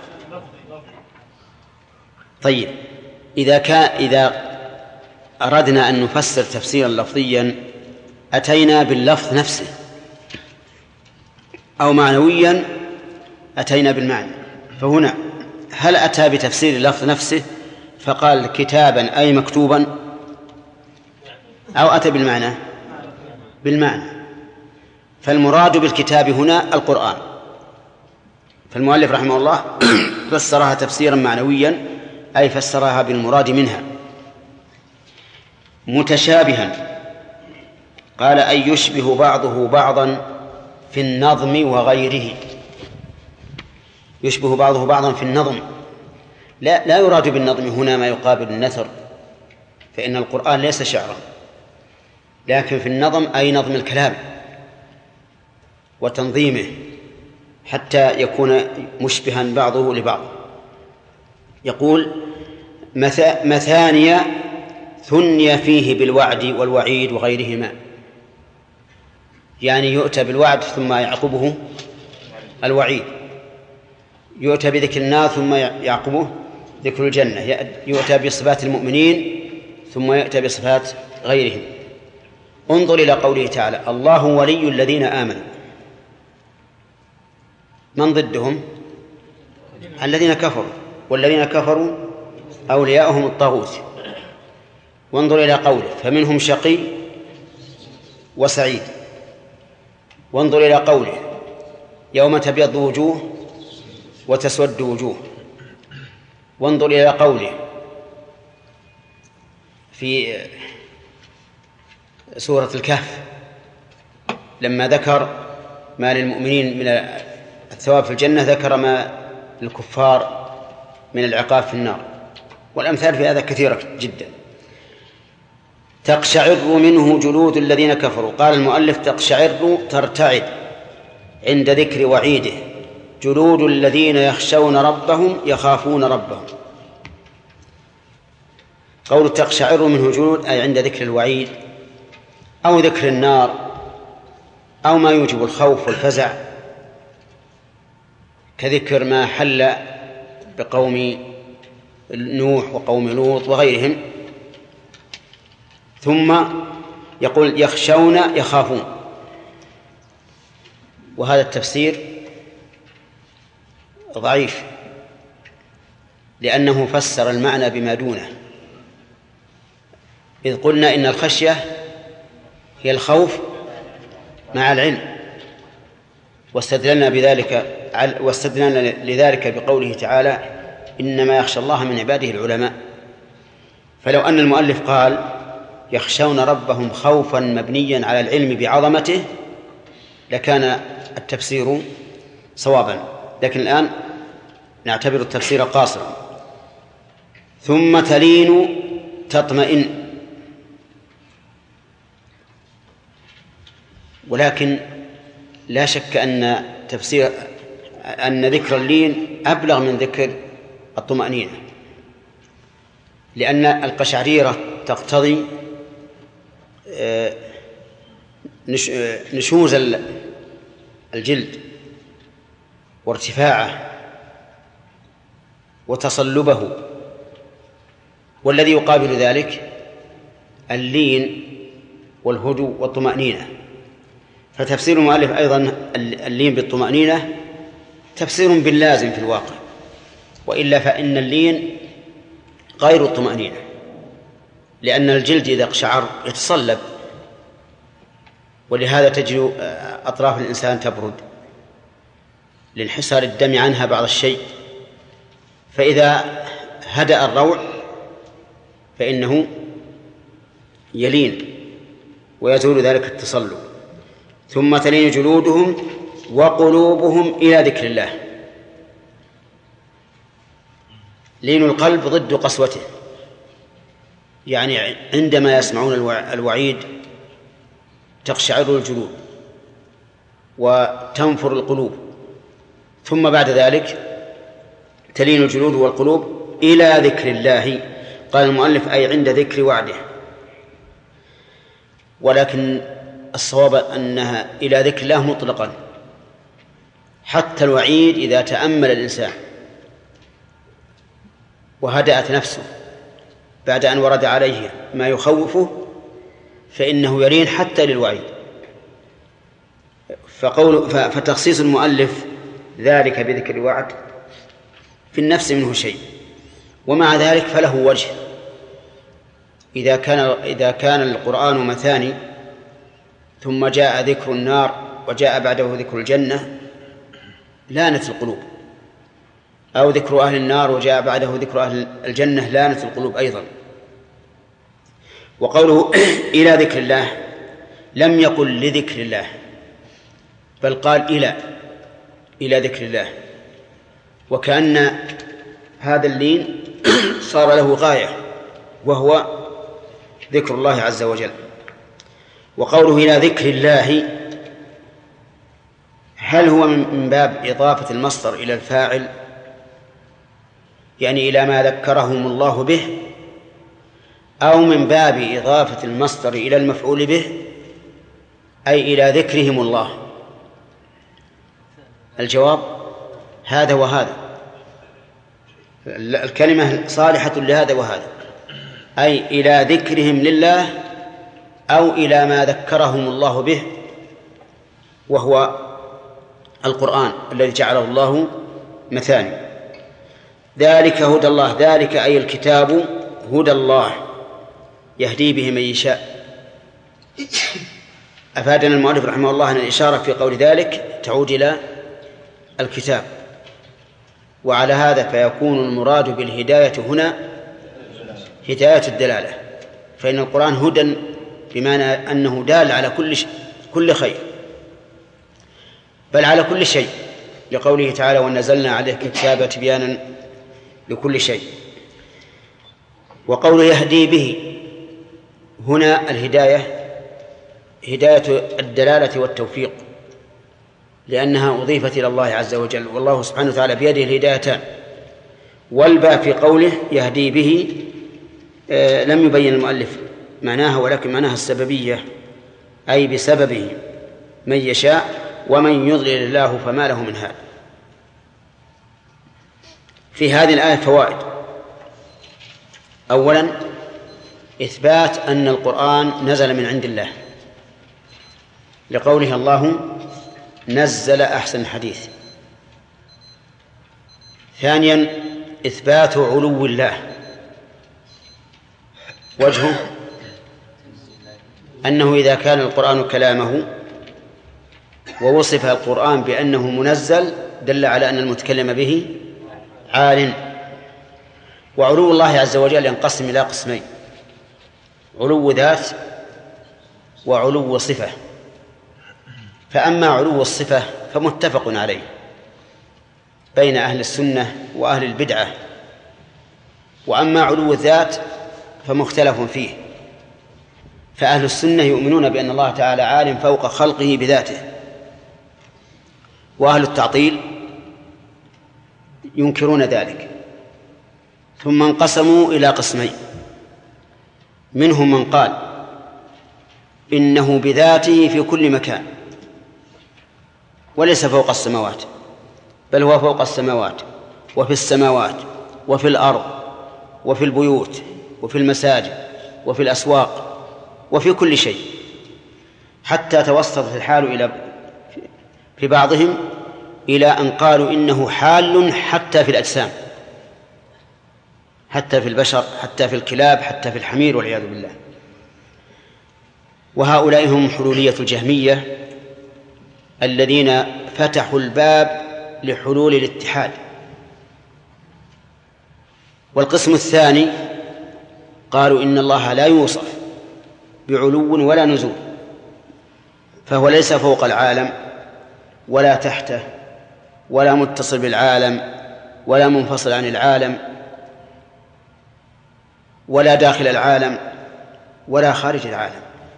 طيب، إذا كان إذا أردنا أن نفسر تفسيرا لفظيا أتينا باللفظ نفسه، أو معنويا أتينا بالمعنى. فهنا هل أتى بتفسير اللفظ نفسه فقال كتابا أي مكتوبا، أو أتى بالمعنى؟ بالمعنى. فالمراد بالكتاب هنا القرآن، فالمؤلف رحمه الله فسرها تفسيرا معنويا، أي فسرها بالمراد منها. متشابها قال أي يشبه بعضه بعضا في النظم وغيره. يشبه بعضه بعضا في النظم، لا لا يراد بالنظم هنا ما يقابل النثر، فإن القرآن ليس شعرا، لكن في النظم أي نظم الكلام وتنظيمه حتى يكون مشبها بعضه لبعض. يقول مثانية ثني فيه بالوعد والوعيد وغيرهما، يعني يؤتى بالوعد ثم يعقبه الوعيد، يؤتى بذكر النار ثم يعقبه ذكر الجنة، يؤتى بصفات المؤمنين ثم يؤتى بصفات غيرهم. انظر إلى قوله تعالى الله ولي الذين آمنوا، من ضدهم؟ الذين كفروا، والذين كفروا أولياؤهم الطاغوت. وانظر إلى قوله فمنهم شقي وسعيد. وانظر إلى قوله يوم تبيض وجوه وتسود وجوه. وانظر إلى قوله في سورة الكهف لما ذكر ما للمؤمنين من الثواب في الجنة ذكر ما للكفار من العقاب في النار، والأمثال في هذا كثيرة جدا. تقشعر منه جلود الذين كفروا. قال المؤلف تقشعر ترتعد عند ذكر وعيده، جلود الذين يخشون ربهم يخافون ربهم. قول تقشعر منه جلود أي عند ذكر الوعيد أو ذكر النار أو ما يوجب الخوف والفزع، كذكر ما حل بقوم نوح وقوم لوط وغيرهم. ثم يقول يخشون يخافون، وهذا التفسير ضعيف لأنه فسر المعنى بما دونه، إذ قلنا إن الخشية هي الخوف مع العلم، واستدللنا بذلك واستدللنا لذلك بقوله تعالى إنما يخشى الله من عباده العلماء. فلو أن المؤلف قال يخشون ربهم خوفا مبنيا على العلم بعظمته لكان التفسير صوابا، لكن الآن نعتبر التفسير قاصرا. ثم تلين تطمئن، ولكن لا شك أن تفسير أن ذكر اللين أبلغ من ذكر الطمأنينة، لأن القشعريرة تقتضي نشوز الجلد وارتفاعه وتصلبه، والذي يقابل ذلك اللين والهدوء والطمأنينة. فتفسير المؤلف أيضا اللين بالطمأنينة تفسير باللازم في الواقع، وإلا فإن اللين غير الطمأنينة، لأن الجلد إذا اقشعر يتصلب، ولهذا تجد أطراف الإنسان تبرد لانحسار الدم عنها بعض الشيء، فإذا هدأ الروع فإنه يلين ويزول ذلك التصلب. ثم تلين جلودهم وقلوبهم إلى ذكر الله. لين القلب ضد قسوته، يعني عندما يسمعون الوعيد تقشعر الجلود وتنفر القلوب، ثم بعد ذلك تلين الجلود والقلوب إلى ذكر الله. قال المؤلف أي عند ذكر وعده، ولكن الصواب أنها إلى ذكر الله مطلقا، حتى الوعيد إذا تأمل الإنسان وهدأت نفسه بعد أن ورد عليه ما يخوفه فإنه يلين حتى للوعيد. فقول فتخصيص المؤلف ذلك بذكر الوعد في النفس منه شيء، ومع ذلك فله وجه. إذا كان إذا كان القرآن مثاني ثم جاء ذكر النار وجاء بعده ذكر الجنة لانت القلوب، أو ذكر أهل النار وجاء بعده ذكر أهل الجنة لانت القلوب أيضا. وقوله إلى ذكر الله لم يقل لذكر الله، بل قال إلى إلى ذكر الله، وكأن هذا اللين صار له غاية وهو ذكر الله عز وجل. وقوله إلى ذكر الله هل هو من باب إضافة المصدر إلى الفاعل، يعني إلى ما ذكرهم الله به، أو من باب إضافة المصدر إلى المفعول به أي إلى ذكرهم الله؟ الجواب هذا وهذا، الكلمة صالحة لهذا وهذا، أي إلى ذكرهم لله أو إلى ما ذكرهم الله به وهو القرآن الذي جعله الله مثاني. ذلك هدى الله، ذلك أي الكتاب هدى الله يهدي به من يشاء. أفادنا المؤلف رحمه الله أن الإشارة في قول ذلك تعود إلى الكتاب، وعلى هذا فيكون المراد بالهداية هنا هداية الدلالة، فإن القرآن هدى بمعنى أنه دال على كل كل خير بل على كل شيء، لقوله تعالى ونزلنا عليك الكتاب تبيانا لكل شيء. وقوله يهدي به، هنا الهداية هداية الدلالة والتوفيق، لأنها أضيفت إلى الله عز وجل، والله سبحانه وتعالى بيده الهدايتان. والباء في قوله يهدي به آه لم يبين المؤلف معناها، ولكن معناها السببية، أي بسببه من يشاء، ومن يضلل الله فما له من هاد. في هذه الآية فوائد. أولا إثبات أن القرآن نزل من عند الله، لقوله الله نزل أحسن الحديث. ثانيا إثبات علو الله، وجهه أنه إذا كان القرآن كلامه ووصف القرآن بأنه منزل دل على أن المتكلم به عال. وعلو الله عز وجل ينقسم إلى قسمين: علو ذات وعلو صفة. فأما علو الصفة فمتفق عليه بين أهل السنة وأهل البدعة، وأما علو الذات فمختلف فيه. فأهل السنة يؤمنون بأن الله تعالى عالم فوق خلقه بذاته، وأهل التعطيل ينكرون ذلك. ثم انقسموا إلى قسمين: منهم من قال إنه بذاته في كل مكان وليس فوق السماوات، بل هو فوق السماوات وفي السماوات وفي الأرض وفي البيوت وفي المساجد وفي الأسواق وفي كل شيء، حتى توسطت الحال إلى في بعضهم إلى أن قالوا إنه حال حتى في الأجسام، حتى في البشر، حتى في الكلاب، حتى في الحمير والعياذ بالله. وهؤلاء هم حلولية الجهمية الذين فتحوا الباب لحلول الاتحاد. والقسم الثاني قالوا إن الله لا يوصف بعلو ولا نزول، فهو ليس فوق العالم ولا تحته ولا متصل بالعالم ولا منفصل عن العالم ولا داخل العالم ولا خارج العالم.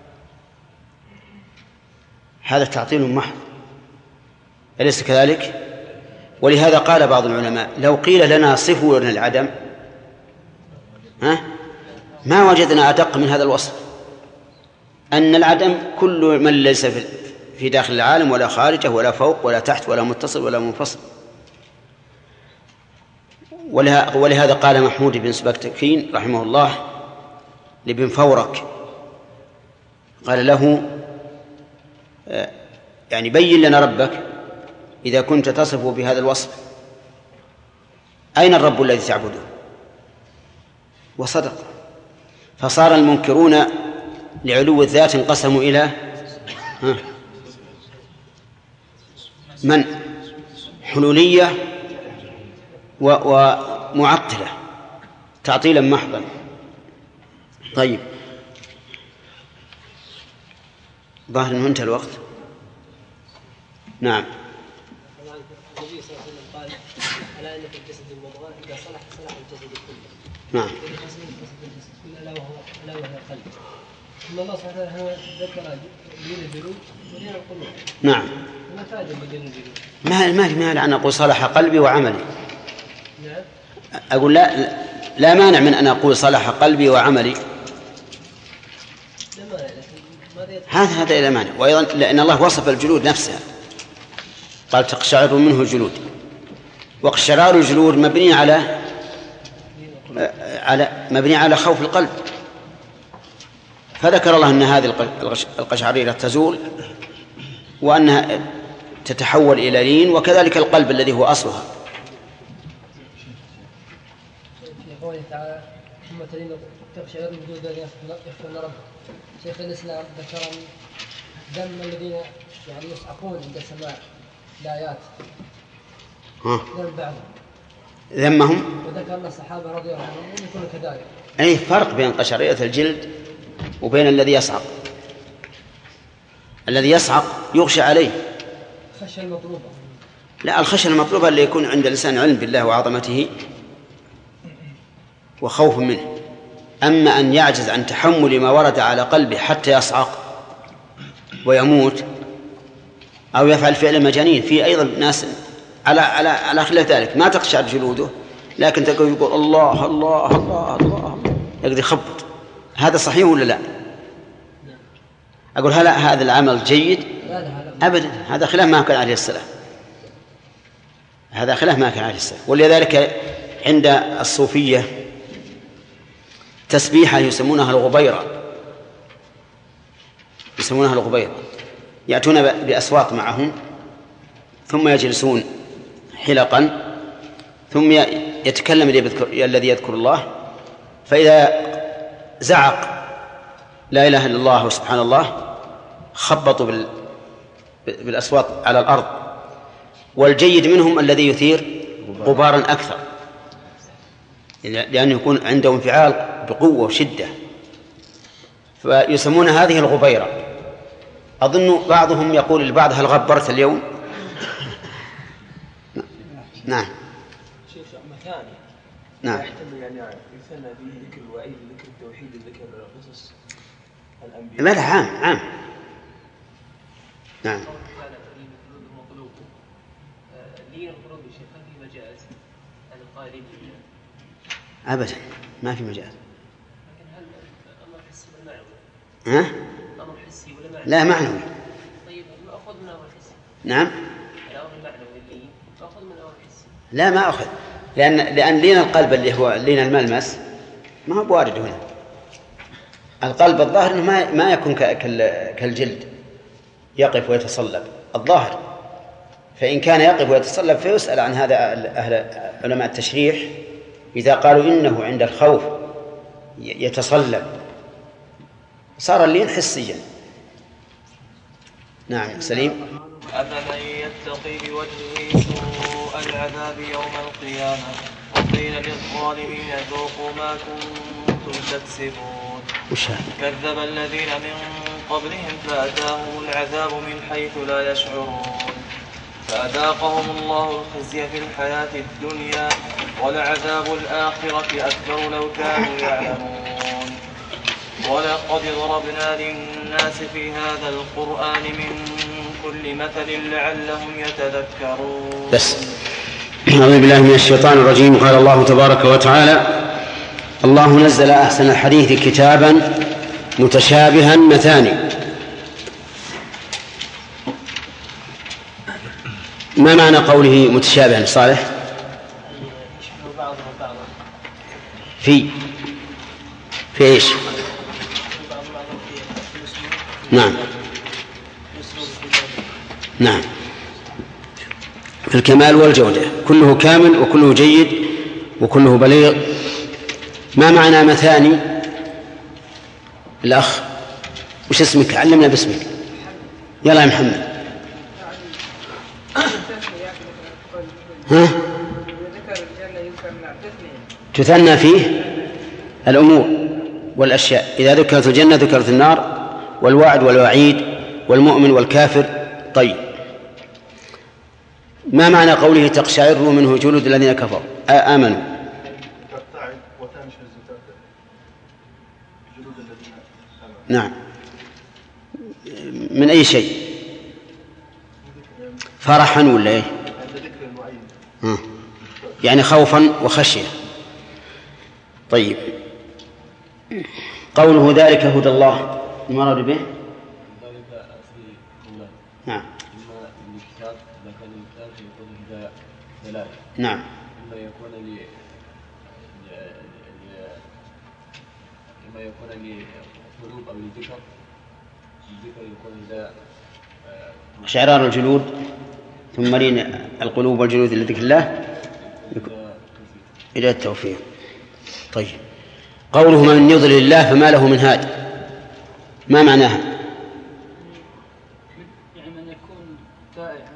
هذا تعطيل محض، أليس كذلك؟ ولهذا قال بعض العلماء لو قيل لنا صفوا لنا العدم ها ما وجدنا أدق من هذا الوصف، أن العدم كل من ليس في داخل العالم ولا خارجه ولا فوق ولا تحت ولا متصل ولا منفصل. ولهذا قال محمود بن سبكتكين رحمه الله لابن فورك، قال له يعني بين لنا ربك إذا كنت تصفه بهذا الوصف، أين الرب الذي تعبده؟ وصدق. فصار المنكرون لعلو الذات انقسموا إلى من حلولية ومعطلة تعطيلا محضا. طيب، ظاهر أنه انتهى الوقت. نعم. النبي صلى الله عليه وسلم قال ألا إن في الجسد مضغة إذا صلح صلح الجسد كله. نعم. ألا وهو ألا وهو القلب. ثم الله سبحانه وتعالى ذكر دين الجلود ودين القلوب. نعم. ما فائدة بدين الجلود؟ ما ما في مانع أن أقول صلح قلبي وعملي. نعم. أقول لا لا مانع من أن أقول صلح قلبي وعملي. لا مانع، لكن هذا هذا لا مانع. وأيضا لأن الله وصف الجلود نفسها، قال تقشعر منه الجلود، واقشعار الجلود مبني على على مبني على خوف القلب. فذكر الله أن هذه القشعريرة تزول وأنها تتحول إلى لين، وكذلك القلب الذي هو أصلها. في قوله تعالى ثم تلين تقشعر من جلود يخشون ربهم. شيخ الإسلام ذكر ذم الذين يعني يصعقون عند سماع الآيات، ذم بعضهم ذمهم، وذكر أن الصحابة رضي الله عنهم يكونوا كذلك. أي فرق بين قشعريرة الجلد وبين الذي يصعق. الذي يصعق يغشى عليه الخشية المطلوبة. لا، الخشية المطلوبة اللي يكون عند الإنسان علم بالله وعظمته وخوف منه. أما أن يعجز عن تحمل ما ورد على قلبه حتى يصعق ويموت أو يفعل فعل مجانين، في أيضا ناس على على على خلاف ذلك ما تقشعر جلوده، لكن تقول يقول الله الله الله الله يقدر يخبط. هذا صحيح ولا لا؟ أقول هل هذا العمل جيد؟ أبدا، هذا خلاف ما كان عليه السلف، هذا خلاف ما كان عليه السلف. ولذلك عند الصوفية تسبيحة يسمونها الغبيرة، يسمونها الغبيرة، يأتون بأصوات معهم ثم يجلسون حلقا ثم يتكلم الذي يذكر الله، فإذا زعق لا إله إلا الله وسبحان الله خبطوا بالأصوات على الأرض. والجيد منهم الذي يثير غبارا أكثر، لأنه يكون عنده انفعال بقوة وشدة، فيسمون هذه الغبيرة. أظن بعضهم يقول لبعض هل غبرت اليوم؟ نعم. شيخ مثاني. نعم. يحتمل يعني يثنى به ذكر الوعيد، ذكر التوحيد، ذكر قصص الأنبياء. لا لا، عام عام. نعم. لين القلوب يا شيخ، هل في مجاز عن القائلين به؟ أبدا ما في مجاز. لكن هل أمر حسي ولا ها؟ معنوي؟ أمر حسي ولا معنوي؟ لا معنوي. طيب مأخذ من أمر حسي. نعم. الأمر المعنوي اللي مأخذ من أمر حسي. لا ما أخذ، لأن لأن لين القلب اللي هو لين الملمس ما هو بوارد هنا. القلب الظاهر إنه ما ما يكون كالجلد يقف ويتصلب الظاهر، فإن كان يقف ويتصلب فيسأل عن هذا أهل علماء التشريح إذا قالوا إنه عند الخوف يتصلب صار اللين حسيا. نعم سليم. أفمن يتقي بوجهه سوء العذاب يوم القيامة وقيل للظالمين ذوقوا ما كنتم تكسبون كذب الذين من قبلهم فأتاهم العذاب من حيث لا يشعرون فأذاقهم الله الخزي في الحياة الدنيا ولعذاب الآخرة أكبر لو كانوا يعلمون ولقد ضربنا للناس في هذا القرآن من كل مثل لعلهم يتذكرون. بس أعوذ بالله من الشيطان الرجيم. قال الله تبارك وتعالى: الله نزل أحسن الحديث كتابا متشابها مثاني. ما معنى قوله متشابها صالح؟ في في ايش؟ نعم نعم في الكمال والجودة، كله كامل وكله جيد وكله بليغ. ما معنى مثاني؟ الأخ وش اسمك؟ علمنا باسمك. يلا يا محمد. ها؟ تثنى فيه الأمور والأشياء، إذا ذكرت الجنة ذكرت النار والوعد والوعيد والمؤمن والكافر. طيب ما معنى قوله تقشعر منه جلود الذين كفروا آمنوا؟ نعم. من أي شيء؟ فرحا ولا إيه؟ ها. يعني خوفا وخشية. طيب قوله ذلك هدى الله المراد به؟ نعم. نعم. إما يكون لي إما يكون لقلوب أو لذكر، الذكر يكون إذا شعرار الجلود ثم لين القلوب والجلود لذكر الله إلى التوفيق. طيب قوله من يضلل الله فما له من هاد، ما معناها؟ يعني من يكون تائها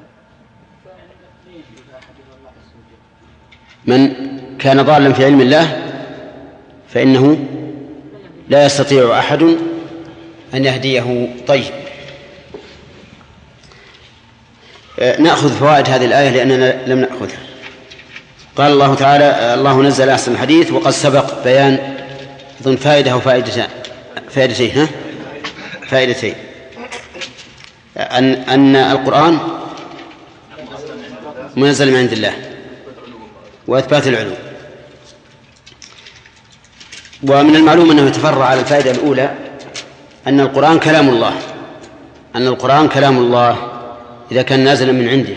من كان ضالا في علم الله فإنه لا يستطيع أحد أن يهديه. طيب نأخذ فوائد هذه الآية لأننا لم نأخذها. قال الله تعالى: الله نزل أحسن الحديث، وقد سبق بيان ضمن فائدة أو فائدتين فائدتين ها فائدتين أن أن القرآن منزل من عند الله وإثبات العلوم. ومن المعلوم أنه يتفرع على الفائدة الأولى أن القرآن كلام الله أن القرآن كلام الله إذا كان نازلا من عنده.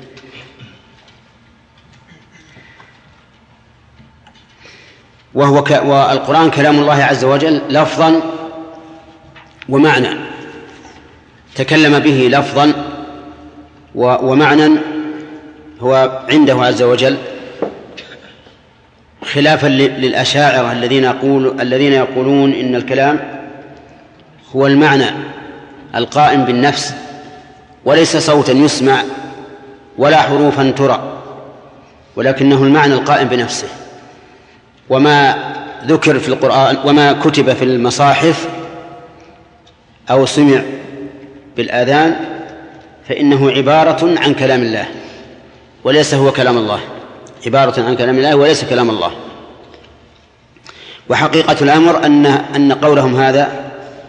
وهو ك... والقرآن كلام الله عز وجل لفظا ومعنى، تكلم به لفظا و... ومعنى هو عنده عز وجل، خلافا للأشاعرة الذين يقول الذين يقولون إن الكلام هو المعنى القائم بالنفس وليس صوتا يسمع ولا حروفا ترى، ولكنه المعنى القائم بنفسه. وما ذكر في القرآن وما كتب في المصاحف أو سمع بالآذان فإنه عبارة عن كلام الله وليس هو كلام الله، عبارة عن كلام الله وليس كلام الله. وحقيقة الأمر أن أن قولهم هذا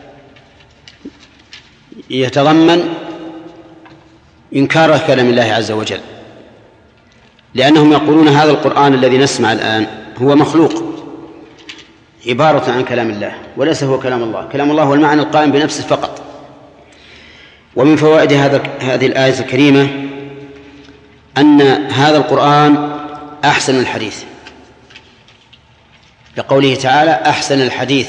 يتضمن إنكار كلام الله عز وجل، لأنهم يقولون هذا القرآن الذي نسمع الآن هو مخلوق، عبارة عن كلام الله وليس هو كلام الله. كلام الله هو المعنى القائم بنفسه فقط. ومن فوائد هذا هذه الآية الكريمة أن هذا القرآن أحسن الحديث، لقوله تعالى: أحسن الحديث.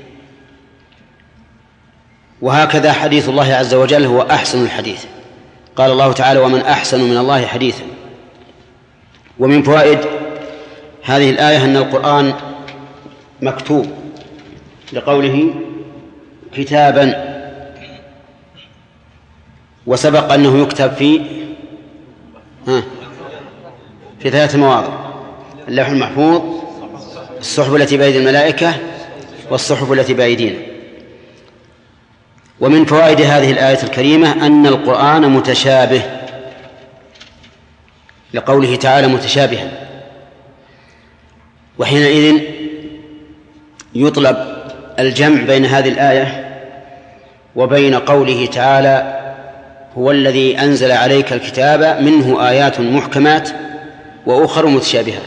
وهكذا حديث الله عز وجل هو أحسن الحديث. قال الله تعالى: ومن أحسن من الله حديثا. ومن فوائد هذه الآية أن القرآن مكتوب، لقوله: كتابا. وسبق أنه يكتب في ها في ثلاث مواضع: اللوح المحفوظ، الصحف التي بأيدي الملائكة، والصحف التي بأيدينا. ومن فوائد هذه الآية الكريمة أن القرآن متشابه، لقوله تعالى: متشابها. وحينئذ يطلب الجمع بين هذه الآية وبين قوله تعالى: هو الذي أنزل عليك الكتاب منه آيات محكمات وأخر متشابهات.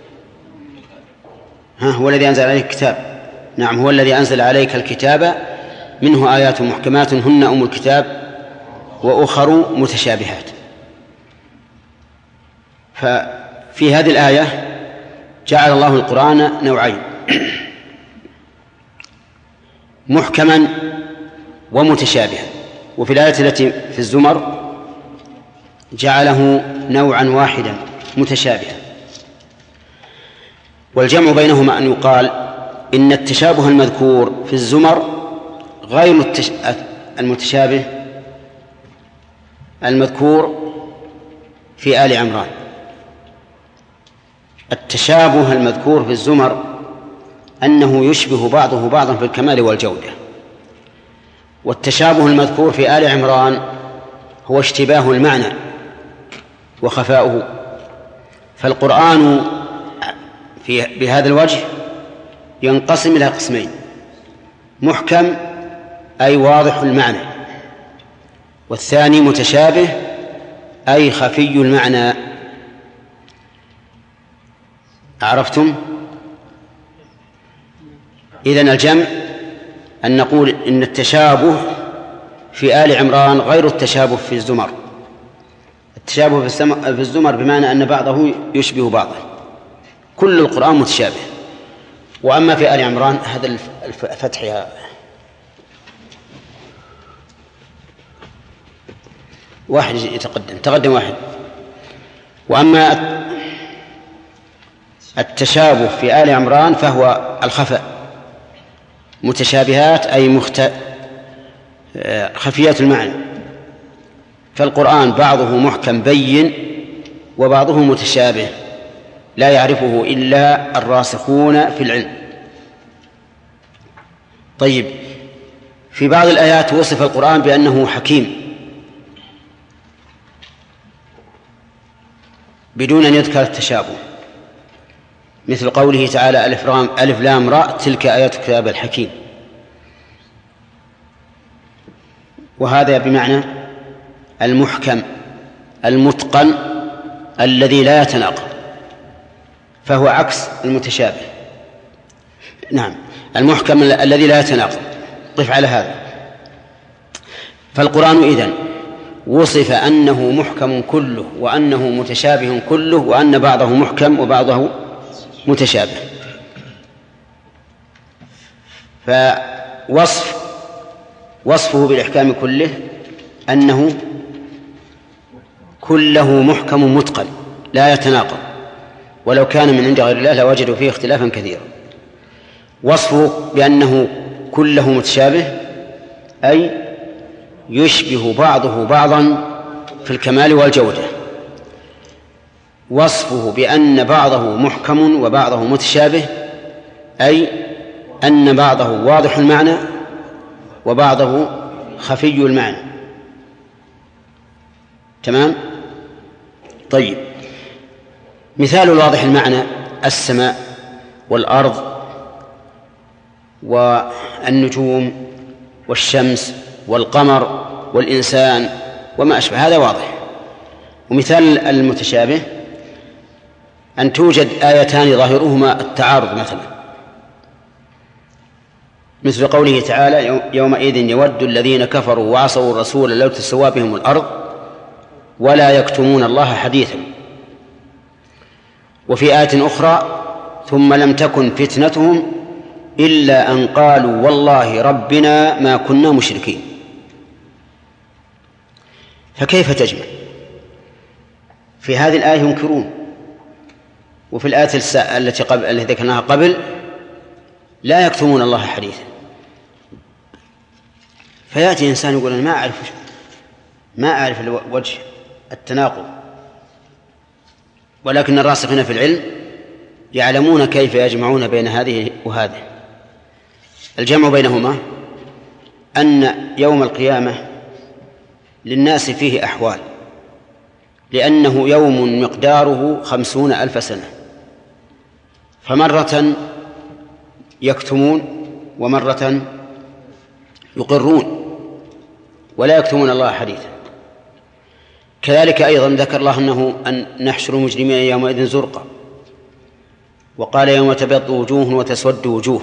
ها هو الذي أنزل عليك الكتاب، نعم هو الذي أنزل عليك الكتاب منه آيات محكمات هن أم الكتاب وأخر متشابهات. ففي هذه الآية جعل الله القرآن نوعين: محكما ومتشابها. وفي الآية التي في الزمر جعله نوعا واحدا متشابها. والجمع بينهما أن يقال إن التشابه المذكور في الزمر غير المتشابه المذكور في آل عمران. التشابه المذكور في الزمر أنه يشبه بعضه بعضا في الكمال والجودة، والتشابه المذكور في آل عمران هو اشتباه المعنى وخفاؤه. فالقرآن في بهذا الوجه ينقسم إلى قسمين: محكم أي واضح المعنى، والثاني متشابه أي خفي المعنى. عرفتم؟ إذن الجمع أن نقول إن التشابه في آل عمران غير التشابه في الزمر. التشابه في الزمر بمعنى أن بعضه يشبه بعضا، كل القرآن متشابه. وأما في آل عمران هذا الفتح يا واحد يتقدم تقدم واحد. وأما التشابه في آل عمران فهو الخفاء، متشابهات أي مخت... خفيات المعنى. فالقرآن بعضه محكم بين وبعضه متشابه لا يعرفه إلا الراسخون في العلم. طيب، في بعض الآيات وصف القرآن بأنه حكيم، بدون أن يذكر التشابه، مثل قوله تعالى ألف لام راء تلك آيات الكتاب الحكيم، وهذا بمعنى المحكم المتقن الذي لا يتناقض، فهو عكس المتشابه. نعم، المحكم الذي لا يتناقض، قف على هذا. فالقرآن إذن وصف أنه محكم كله وأنه متشابه كله، وأن بعضه محكم وبعضه متشابه. فوصف وصفه بالإحكام كله أنه كله محكم متقن لا يتناقض، ولو كان من عند غير الله لوجدوا فيه اختلافا كثيرا. وصفه بأنه كله متشابه أي يشبه بعضه بعضا في الكمال والجودة. وصفه بأن بعضه محكم وبعضه متشابه أي أن بعضه واضح المعنى وبعضه خفي المعنى. تمام؟ طيب، مثال الواضح المعنى السماء والأرض والنجوم والشمس والقمر والإنسان وما أشبه، هذا واضح. ومثال المتشابه أن توجد آيتان ظاهرهما التعارض مثلا، مثل قوله تعالى يومئذ يود الذين كفروا وعصوا الرسول لو تسوى بهم الأرض ولا يكتمون الله حديثا. وفي آية أخرى ثم لم تكن فتنتهم إلا أن قالوا والله ربنا ما كنا مشركين. فكيف تجمع؟ في هذه الآية ينكرون، وفي الآية التي قبل التي ذكرناها قبل لا يكتمون الله حديثا. فيأتي إنسان يقول أنا ما أعرف ما أعرف وجه التناقض، ولكن الراسخين في العلم يعلمون كيف يجمعون بين هذه وهذه. الجمع بينهما أن يوم القيامة للناس فيه أحوال، لأنه يوم مقداره خمسون ألف سنة، فمرة يكتمون ومرة يقرون ولا يكتمون الله حديثا. كذلك أيضا ذكر الله أنه أن نحشر المجرمين يومئذ زرقا، وقال يوم تبيض وجوه وتسود وجوه.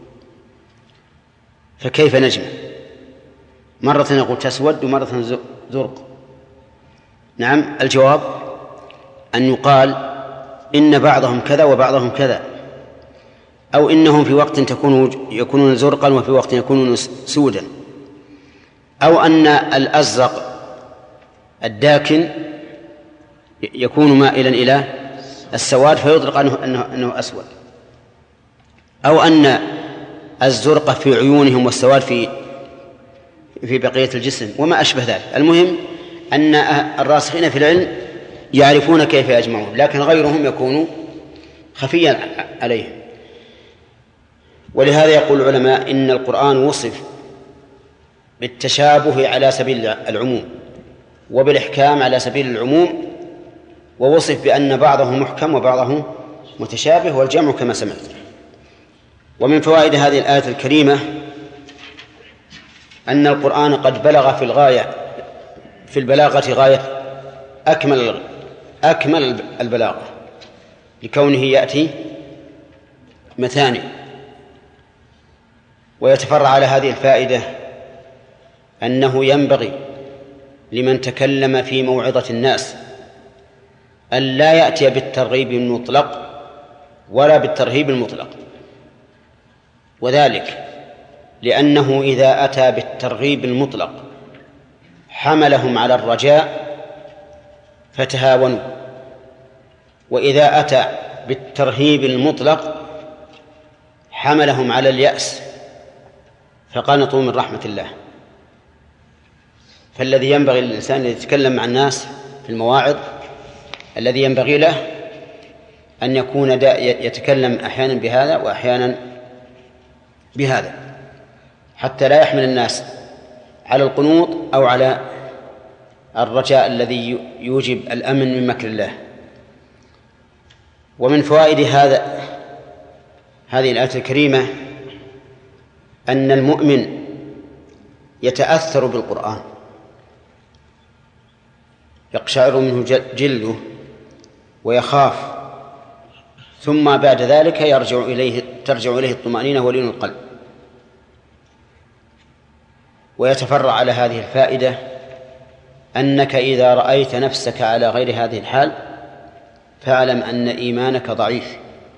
فكيف نجمع؟ مرة نقول تسود ومرة زرق. نعم، الجواب أن يقال إن بعضهم كذا وبعضهم كذا، أو إنهم في وقت تكون يكونون زرقا وفي وقت يكونون سودا، أو أن الأزرق الداكن يكون مائلا إلى السواد فيطلق أنه, أنه, أنه أسود، أو أن الزرق في عيونهم والسواد في في بقية الجسم وما أشبه ذلك. المهم أن الراسخين في العلم يعرفون كيف يجمعون، لكن غيرهم يكون خفيا عليهم. ولهذا يقول العلماء إن القرآن وصف بالتشابه على سبيل العموم وبالإحكام على سبيل العموم، ووصف بأن بعضه محكم وبعضه متشابه، والجمع كما سمعت. ومن فوائد هذه الآية الكريمة أن القرآن قد بلغ في الغاية في البلاغة غاية أكمل أكمل البلاغة، لكونه يأتي مثاني. ويتفرع على هذه الفائدة أنه ينبغي لمن تكلم في موعظة الناس أن لا يأتي بالترغيب المطلق ولا بالترهيب المطلق، وذلك لأنه إذا أتى بالترغيب المطلق حملهم على الرجاء فتهاونوا، وإذا أتى بالترهيب المطلق حملهم على اليأس فقنطوا من رحمة الله. فالذي ينبغي للإنسان أن يتكلم مع الناس في المواعظ الذي ينبغي له أن يكون يتكلم أحيانا بهذا وأحيانا بهذا، حتى لا يحمل الناس على القنوط أو على الرجاء الذي يوجب الأمن من مكر الله. ومن فوائد هذا هذه الآية الكريمة أن المؤمن يتأثر بالقرآن، يقشعر منه جلده ويخاف، ثم بعد ذلك يرجع إليه ترجع إليه الطمأنينة ولين القلب. ويتفرع على هذه الفائدة أنك إذا رأيت نفسك على غير هذه الحال فاعلم أن إيمانك ضعيف،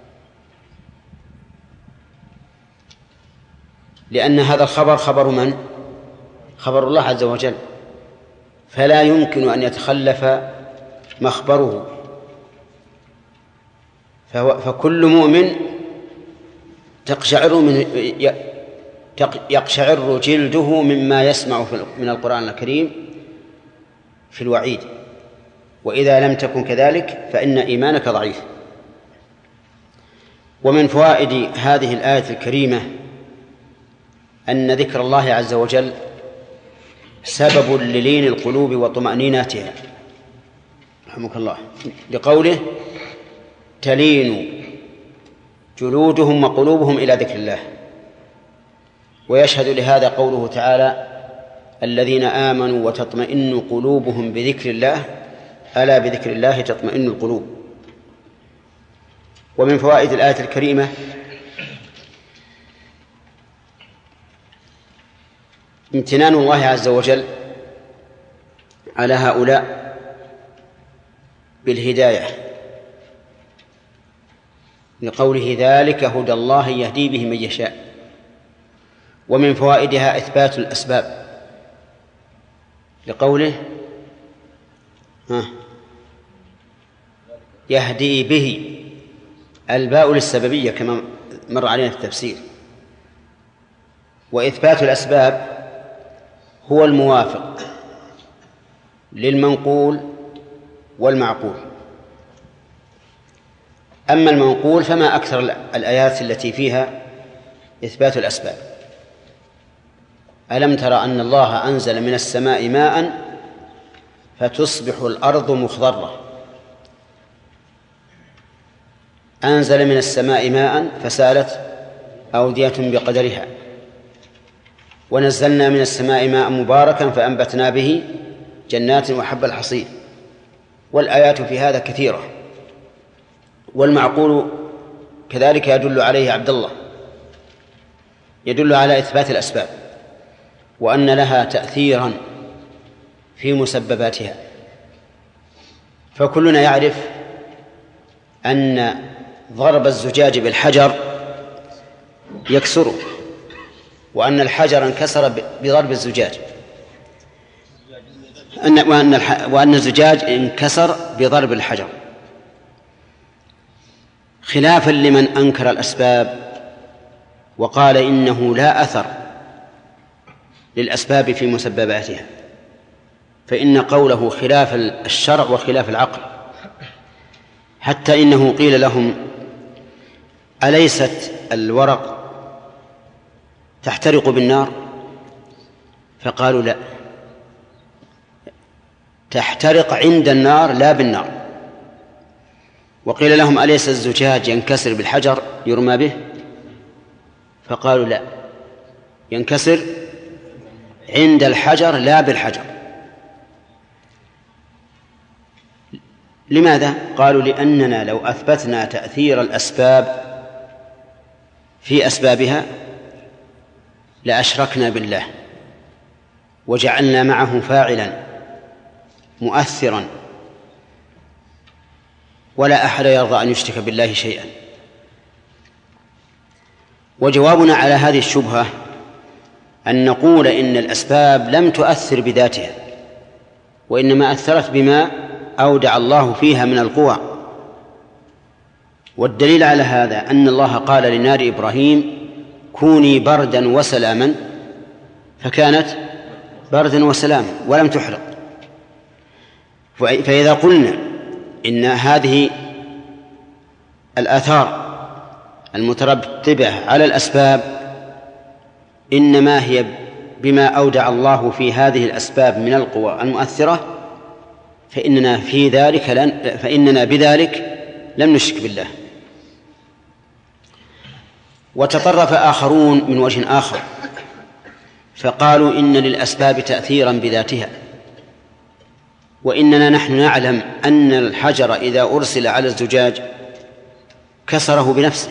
لأن هذا الخبر خبر من؟ خبر الله عز وجل، فلا يمكن أن يتخلف مخبره. فكل مؤمن تقشعر من يقشعر جلده مما يسمع من القرآن الكريم في الوعيد، وإذا لم تكن كذلك فإن إيمانك ضعيف. ومن فوائد هذه الآية الكريمة أن ذكر الله عز وجل سبب للين القلوب وطمأنينتها، رحمك الله، لقوله تلين جلودهم وقلوبهم إلى ذكر الله. ويشهد لهذا قوله تعالى الذين آمنوا وتطمئن قلوبهم بذكر الله ألا بذكر الله تطمئن القلوب. ومن فوائد الآية الكريمة امتنان الله عز وجل على هؤلاء بالهداية، لقوله ذلك هدى الله يهدي به من يشاء. ومن فوائدها إثبات الأسباب، لقوله ها يهدي به، الباء للسببية كما مر علينا في التفسير. وإثبات الأسباب هو الموافق للمنقول والمعقول. أما المنقول فما أكثر الآيات التي فيها إثبات الأسباب. ألم ترى أن الله أنزل من السماء ماء فتصبح الأرض مخضرة، أنزل من السماء ماء فسالت أودية بقدرها، ونزلنا من السماء ماء مباركا فأنبتنا به جنات وحب الحصيد. والآيات في هذا كثيرة. والمعقول كذلك يدل عليه عبد الله، يدل على إثبات الأسباب وأن لها تأثيرا في مسبباتها. فكلنا يعرف أن ضرب الزجاج بالحجر يكسره، وأن الحجر انكسر بضرب الزجاج، أن وأن وأن الزجاج انكسر بضرب الحجر، خلافا لمن أنكر الأسباب وقال إنه لا أثر للأسباب في مسبباتها، فإن قوله خلاف الشرع وخلاف العقل. حتى إنه قيل لهم أليست الورق تحترق بالنار؟ فقالوا لا، تحترق عند النار لا بالنار. وقيل لهم أليس الزجاج ينكسر بالحجر يرمى به؟ فقالوا لا، ينكسر عند الحجر لا بالحجر. لماذا؟ قالوا لأننا لو أثبتنا تأثير الأسباب في أسبابها لأشركنا بالله وجعلنا معه فاعلا مؤثرا، ولا أحد يرضى أن يشرك بالله شيئا. وجوابنا على هذه الشبهة أن نقول إن الأسباب لم تؤثر بذاتها، وإنما أثرت بما أودع الله فيها من القوى. والدليل على هذا أن الله قال لنار إبراهيم كوني بردا وسلاما، فكانت بردا وسلاما ولم تحرق. فإذا قلنا إن هذه الآثار المترتبة على الأسباب إنما هي بما أودع الله في هذه الأسباب من القوى المؤثرة، فإننا في ذلك لن فإننا بذلك لم نشرك بالله. وتطرف آخرون من وجه آخر فقالوا إن للأسباب تأثيرا بذاتها، وإننا نحن نعلم أن الحجر إذا أرسل على الزجاج كسره بنفسه،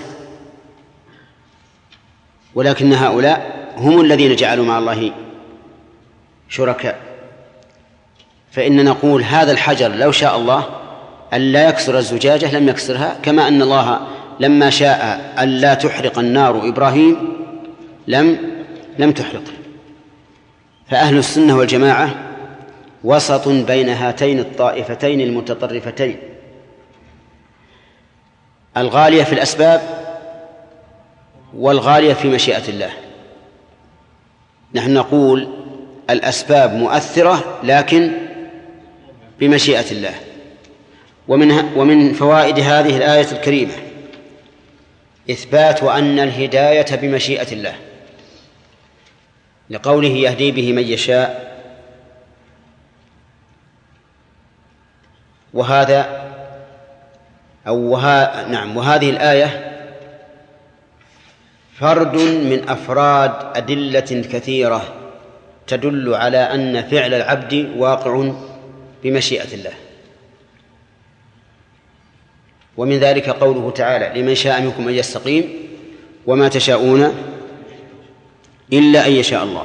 ولكن هؤلاء هم الذين جعلوا مع الله شركاء. فإن نقول هذا الحجر لو شاء الله أن لا يكسر الزجاجة لم يكسرها، كما أن الله لما شاء أن لا تحرق النار إبراهيم لم لم تحرقه. فأهل السنة والجماعة وسط بين هاتين الطائفتين المتطرفتين، الغالية في الأسباب والغالية في مشيئة الله. نحن نقول الأسباب مؤثرة لكن بمشيئة الله. ومن ومن فوائد هذه الآية الكريمة إثبات أن الهداية بمشيئة الله، لقوله يهدي به من يشاء. وهذا أو وها نعم وهذه الآية فرد من أفراد أدلة كثيرة تدل على أن فعل العبد واقع بمشيئة الله. ومن ذلك قوله تعالى لمن شاء منكم أن يستقيم وما تشاءون إلا أن يشاء الله.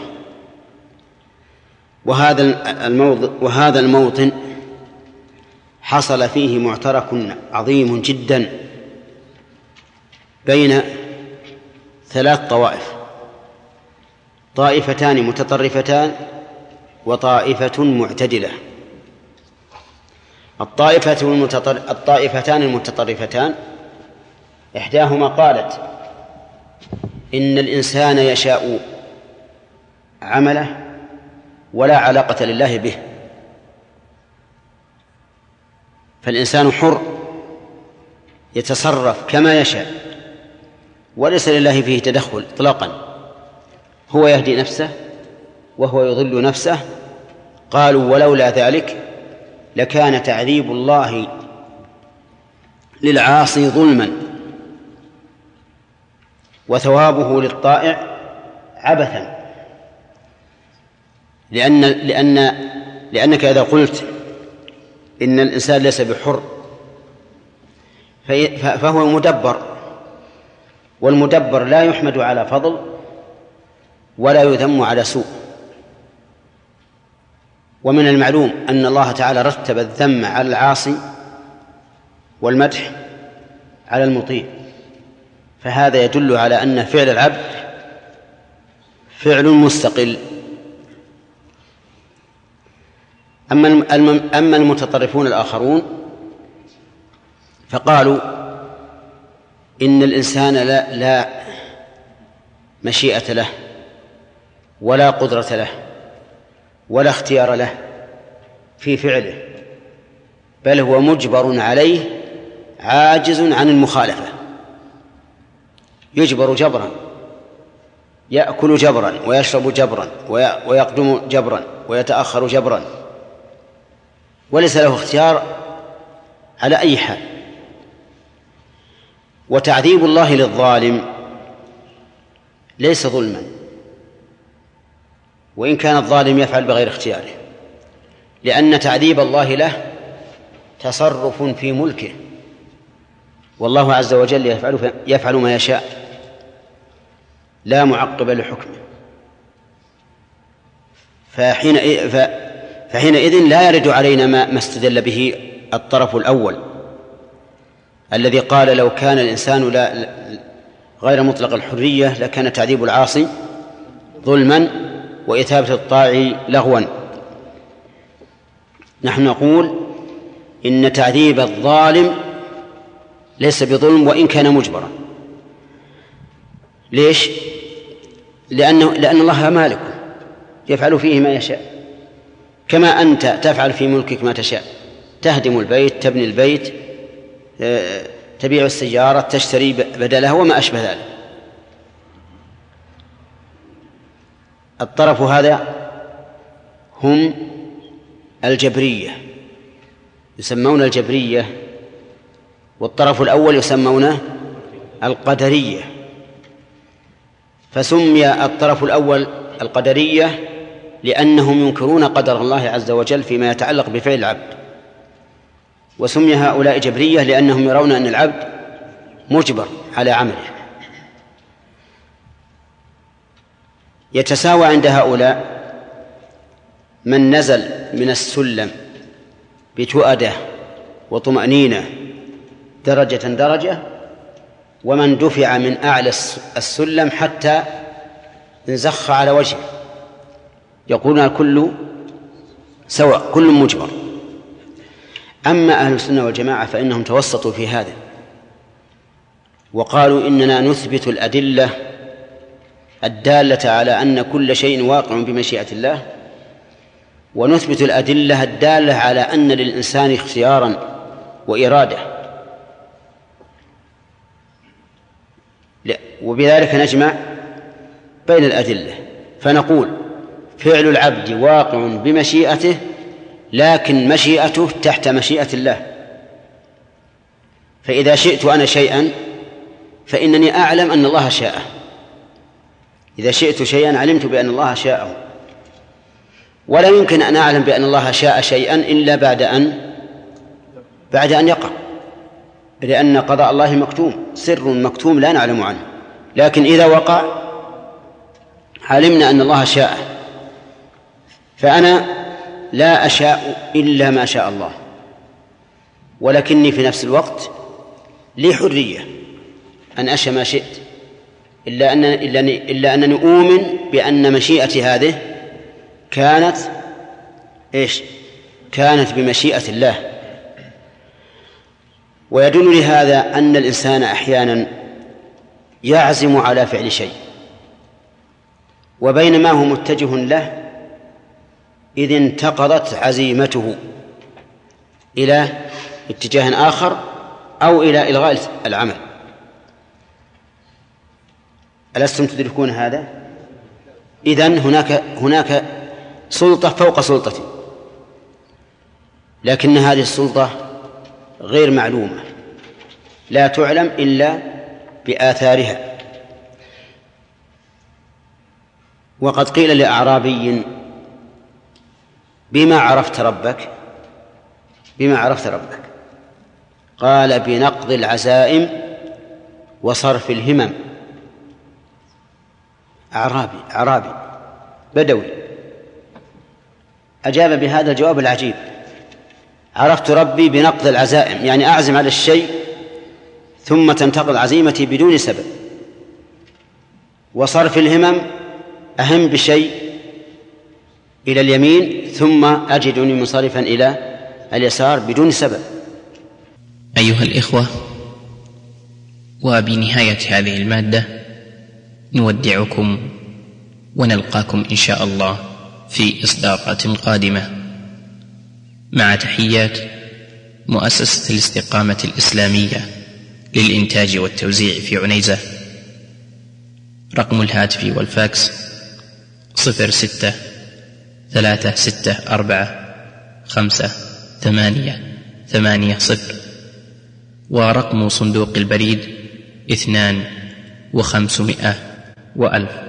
وهذا الموضع وهذا الموطن حصل فيه معترك عظيم جدا بين ثلاث طوائف، طائفتان متطرفتان وطائفة معتدلة. الطائفة المتطر... الطائفتان المتطرفتان إحداهما قالت إن الإنسان يشاء عمله ولا علاقة لله به، فالإنسان حر يتصرف كما يشاء وليس لله فيه تدخل إطلاقا، هو يهدي نفسه وهو يضل نفسه. قالوا ولولا ذلك لكان تعذيب الله للعاصي ظلما وثوابه للطائع عبثا، لأن لأن لأنك إذا قلت إن الإنسان ليس بحر فهو مدبر، والمدبر لا يحمد على فضل ولا يذم على سوء. ومن المعلوم أن الله تعالى رتب الذم على العاصي والمدح على المطيع، فهذا يدل على أن فعل العبد فعل مستقل. أما المتطرفون الآخرون فقالوا إن الإنسان لا, لا مشيئة له ولا قدرة له ولا اختيار له في فعله، بل هو مجبر عليه عاجز عن المخالفة، يجبر جبرا، يأكل جبرا ويشرب جبرا ويقدم جبرا ويتأخر جبرا، وليس له اختيار على أي حال. وتعذيب الله للظالم ليس ظلما، وإن كان الظالم يفعل بغير اختياره، لأن تعذيب الله له تصرف في ملكه، والله عز وجل يفعل, يفعل ما يشاء لا معقب لحكمه. فحين فحينئذ لا يرد علينا ما استدل به الطرف الأول الذي قال لو كان الإنسان لا غير مطلق الحرية لكان تعذيب العاصي ظلما وإثابة الطاعي لغوا. نحن نقول إن تعذيب الظالم ليس بظلم وإن كان مجبرا. ليش؟ لأنه لأن الله مالك يفعل فيه ما يشاء، كما أنت تفعل في ملكك ما تشاء، تهدم البيت، تبني البيت، تبيع السيارة، تشتري بدلها وما أشبه ذلك. الطرف هذا هم الجبرية، يسمون الجبرية والطرف الأول يسمونه القدرية. فسمي الطرف الأول القدرية لأنهم ينكرون قدر الله عز وجل فيما يتعلق بفعل العبد، وسمي هؤلاء جبرية لأنهم يرون أن العبد مجبر على عمله. يتساوى عند هؤلاء من نزل من السلم بتؤدة وطمأنينة درجة درجة، ومن دفع من أعلى السلم حتى انزخ على وجهه، يقولون الكل سواء، كل مجبر. أما أهل السنة والجماعة فإنهم توسطوا في هذا، وقالوا إننا نثبت الأدلة الدالة على أن كل شيء واقع بمشيئة الله، ونثبت الأدلة الدالة على أن للإنسان اختيارا وإرادة، وبذلك نجمع بين الأدلة، فنقول فعل العبد واقع بمشيئته، لكن مشيئته تحت مشيئة الله. فإذا شئت أنا شيئا فإنني أعلم أن الله شاءه، إذا شئت شيئا علمت بأن الله شاءه، ولا يمكن أن أعلم بأن الله شاء شيئا إلا بعد أن بعد أن يقع، لأن قضاء الله مكتوم، سر مكتوم لا نعلم عنه. لكن إذا وقع علمنا أن الله شاءه، فأنا لا أشاء إلا ما شاء الله، ولكني في نفس الوقت لي حرية أن أشاء ما شئت، إلا أن إلا إلا أنني أؤمن بأن مشيئتي هذه كانت إيش؟ كانت بمشيئة الله. ويدل لهذا أن الإنسان أحيانا يعزم على فعل شيء، وبينما هو متجه له إذ انتقضت عزيمته إلى اتجاه آخر أو إلى إلغاء العمل. ألستم تدركون هذا؟ إذن هناك هناك سلطة فوق سلطته، لكن هذه السلطة غير معلومة، لا تعلم إلا بآثارها. وقد قيل لأعرابي: بما عرفت ربك؟ بما عرفت ربك؟ قال: بنقض العزائم وصرف الهمم. أعرابي أعرابي بدوي أجاب بهذا الجواب العجيب: عرفت ربي بنقض العزائم، يعني أعزم على الشيء ثم تنتقض عزيمتي بدون سبب، وصرف الهمم أهم بشيء إلى اليمين ثم أجدني منصرفا إلى اليسار بدون سبب. أيها الإخوة، وبنهاية هذه المادة نودعكم ونلقاكم إن شاء الله في إصدارات قادمة، مع تحيات مؤسسة الاستقامة الإسلامية للإنتاج والتوزيع في عنيزة. رقم الهاتف والفاكس صفر ستة ثلاثة ستة أربعة خمسة ثمانية ثمانية صفر، ورقم صندوق البريد اثنان وخمسمائة وألف.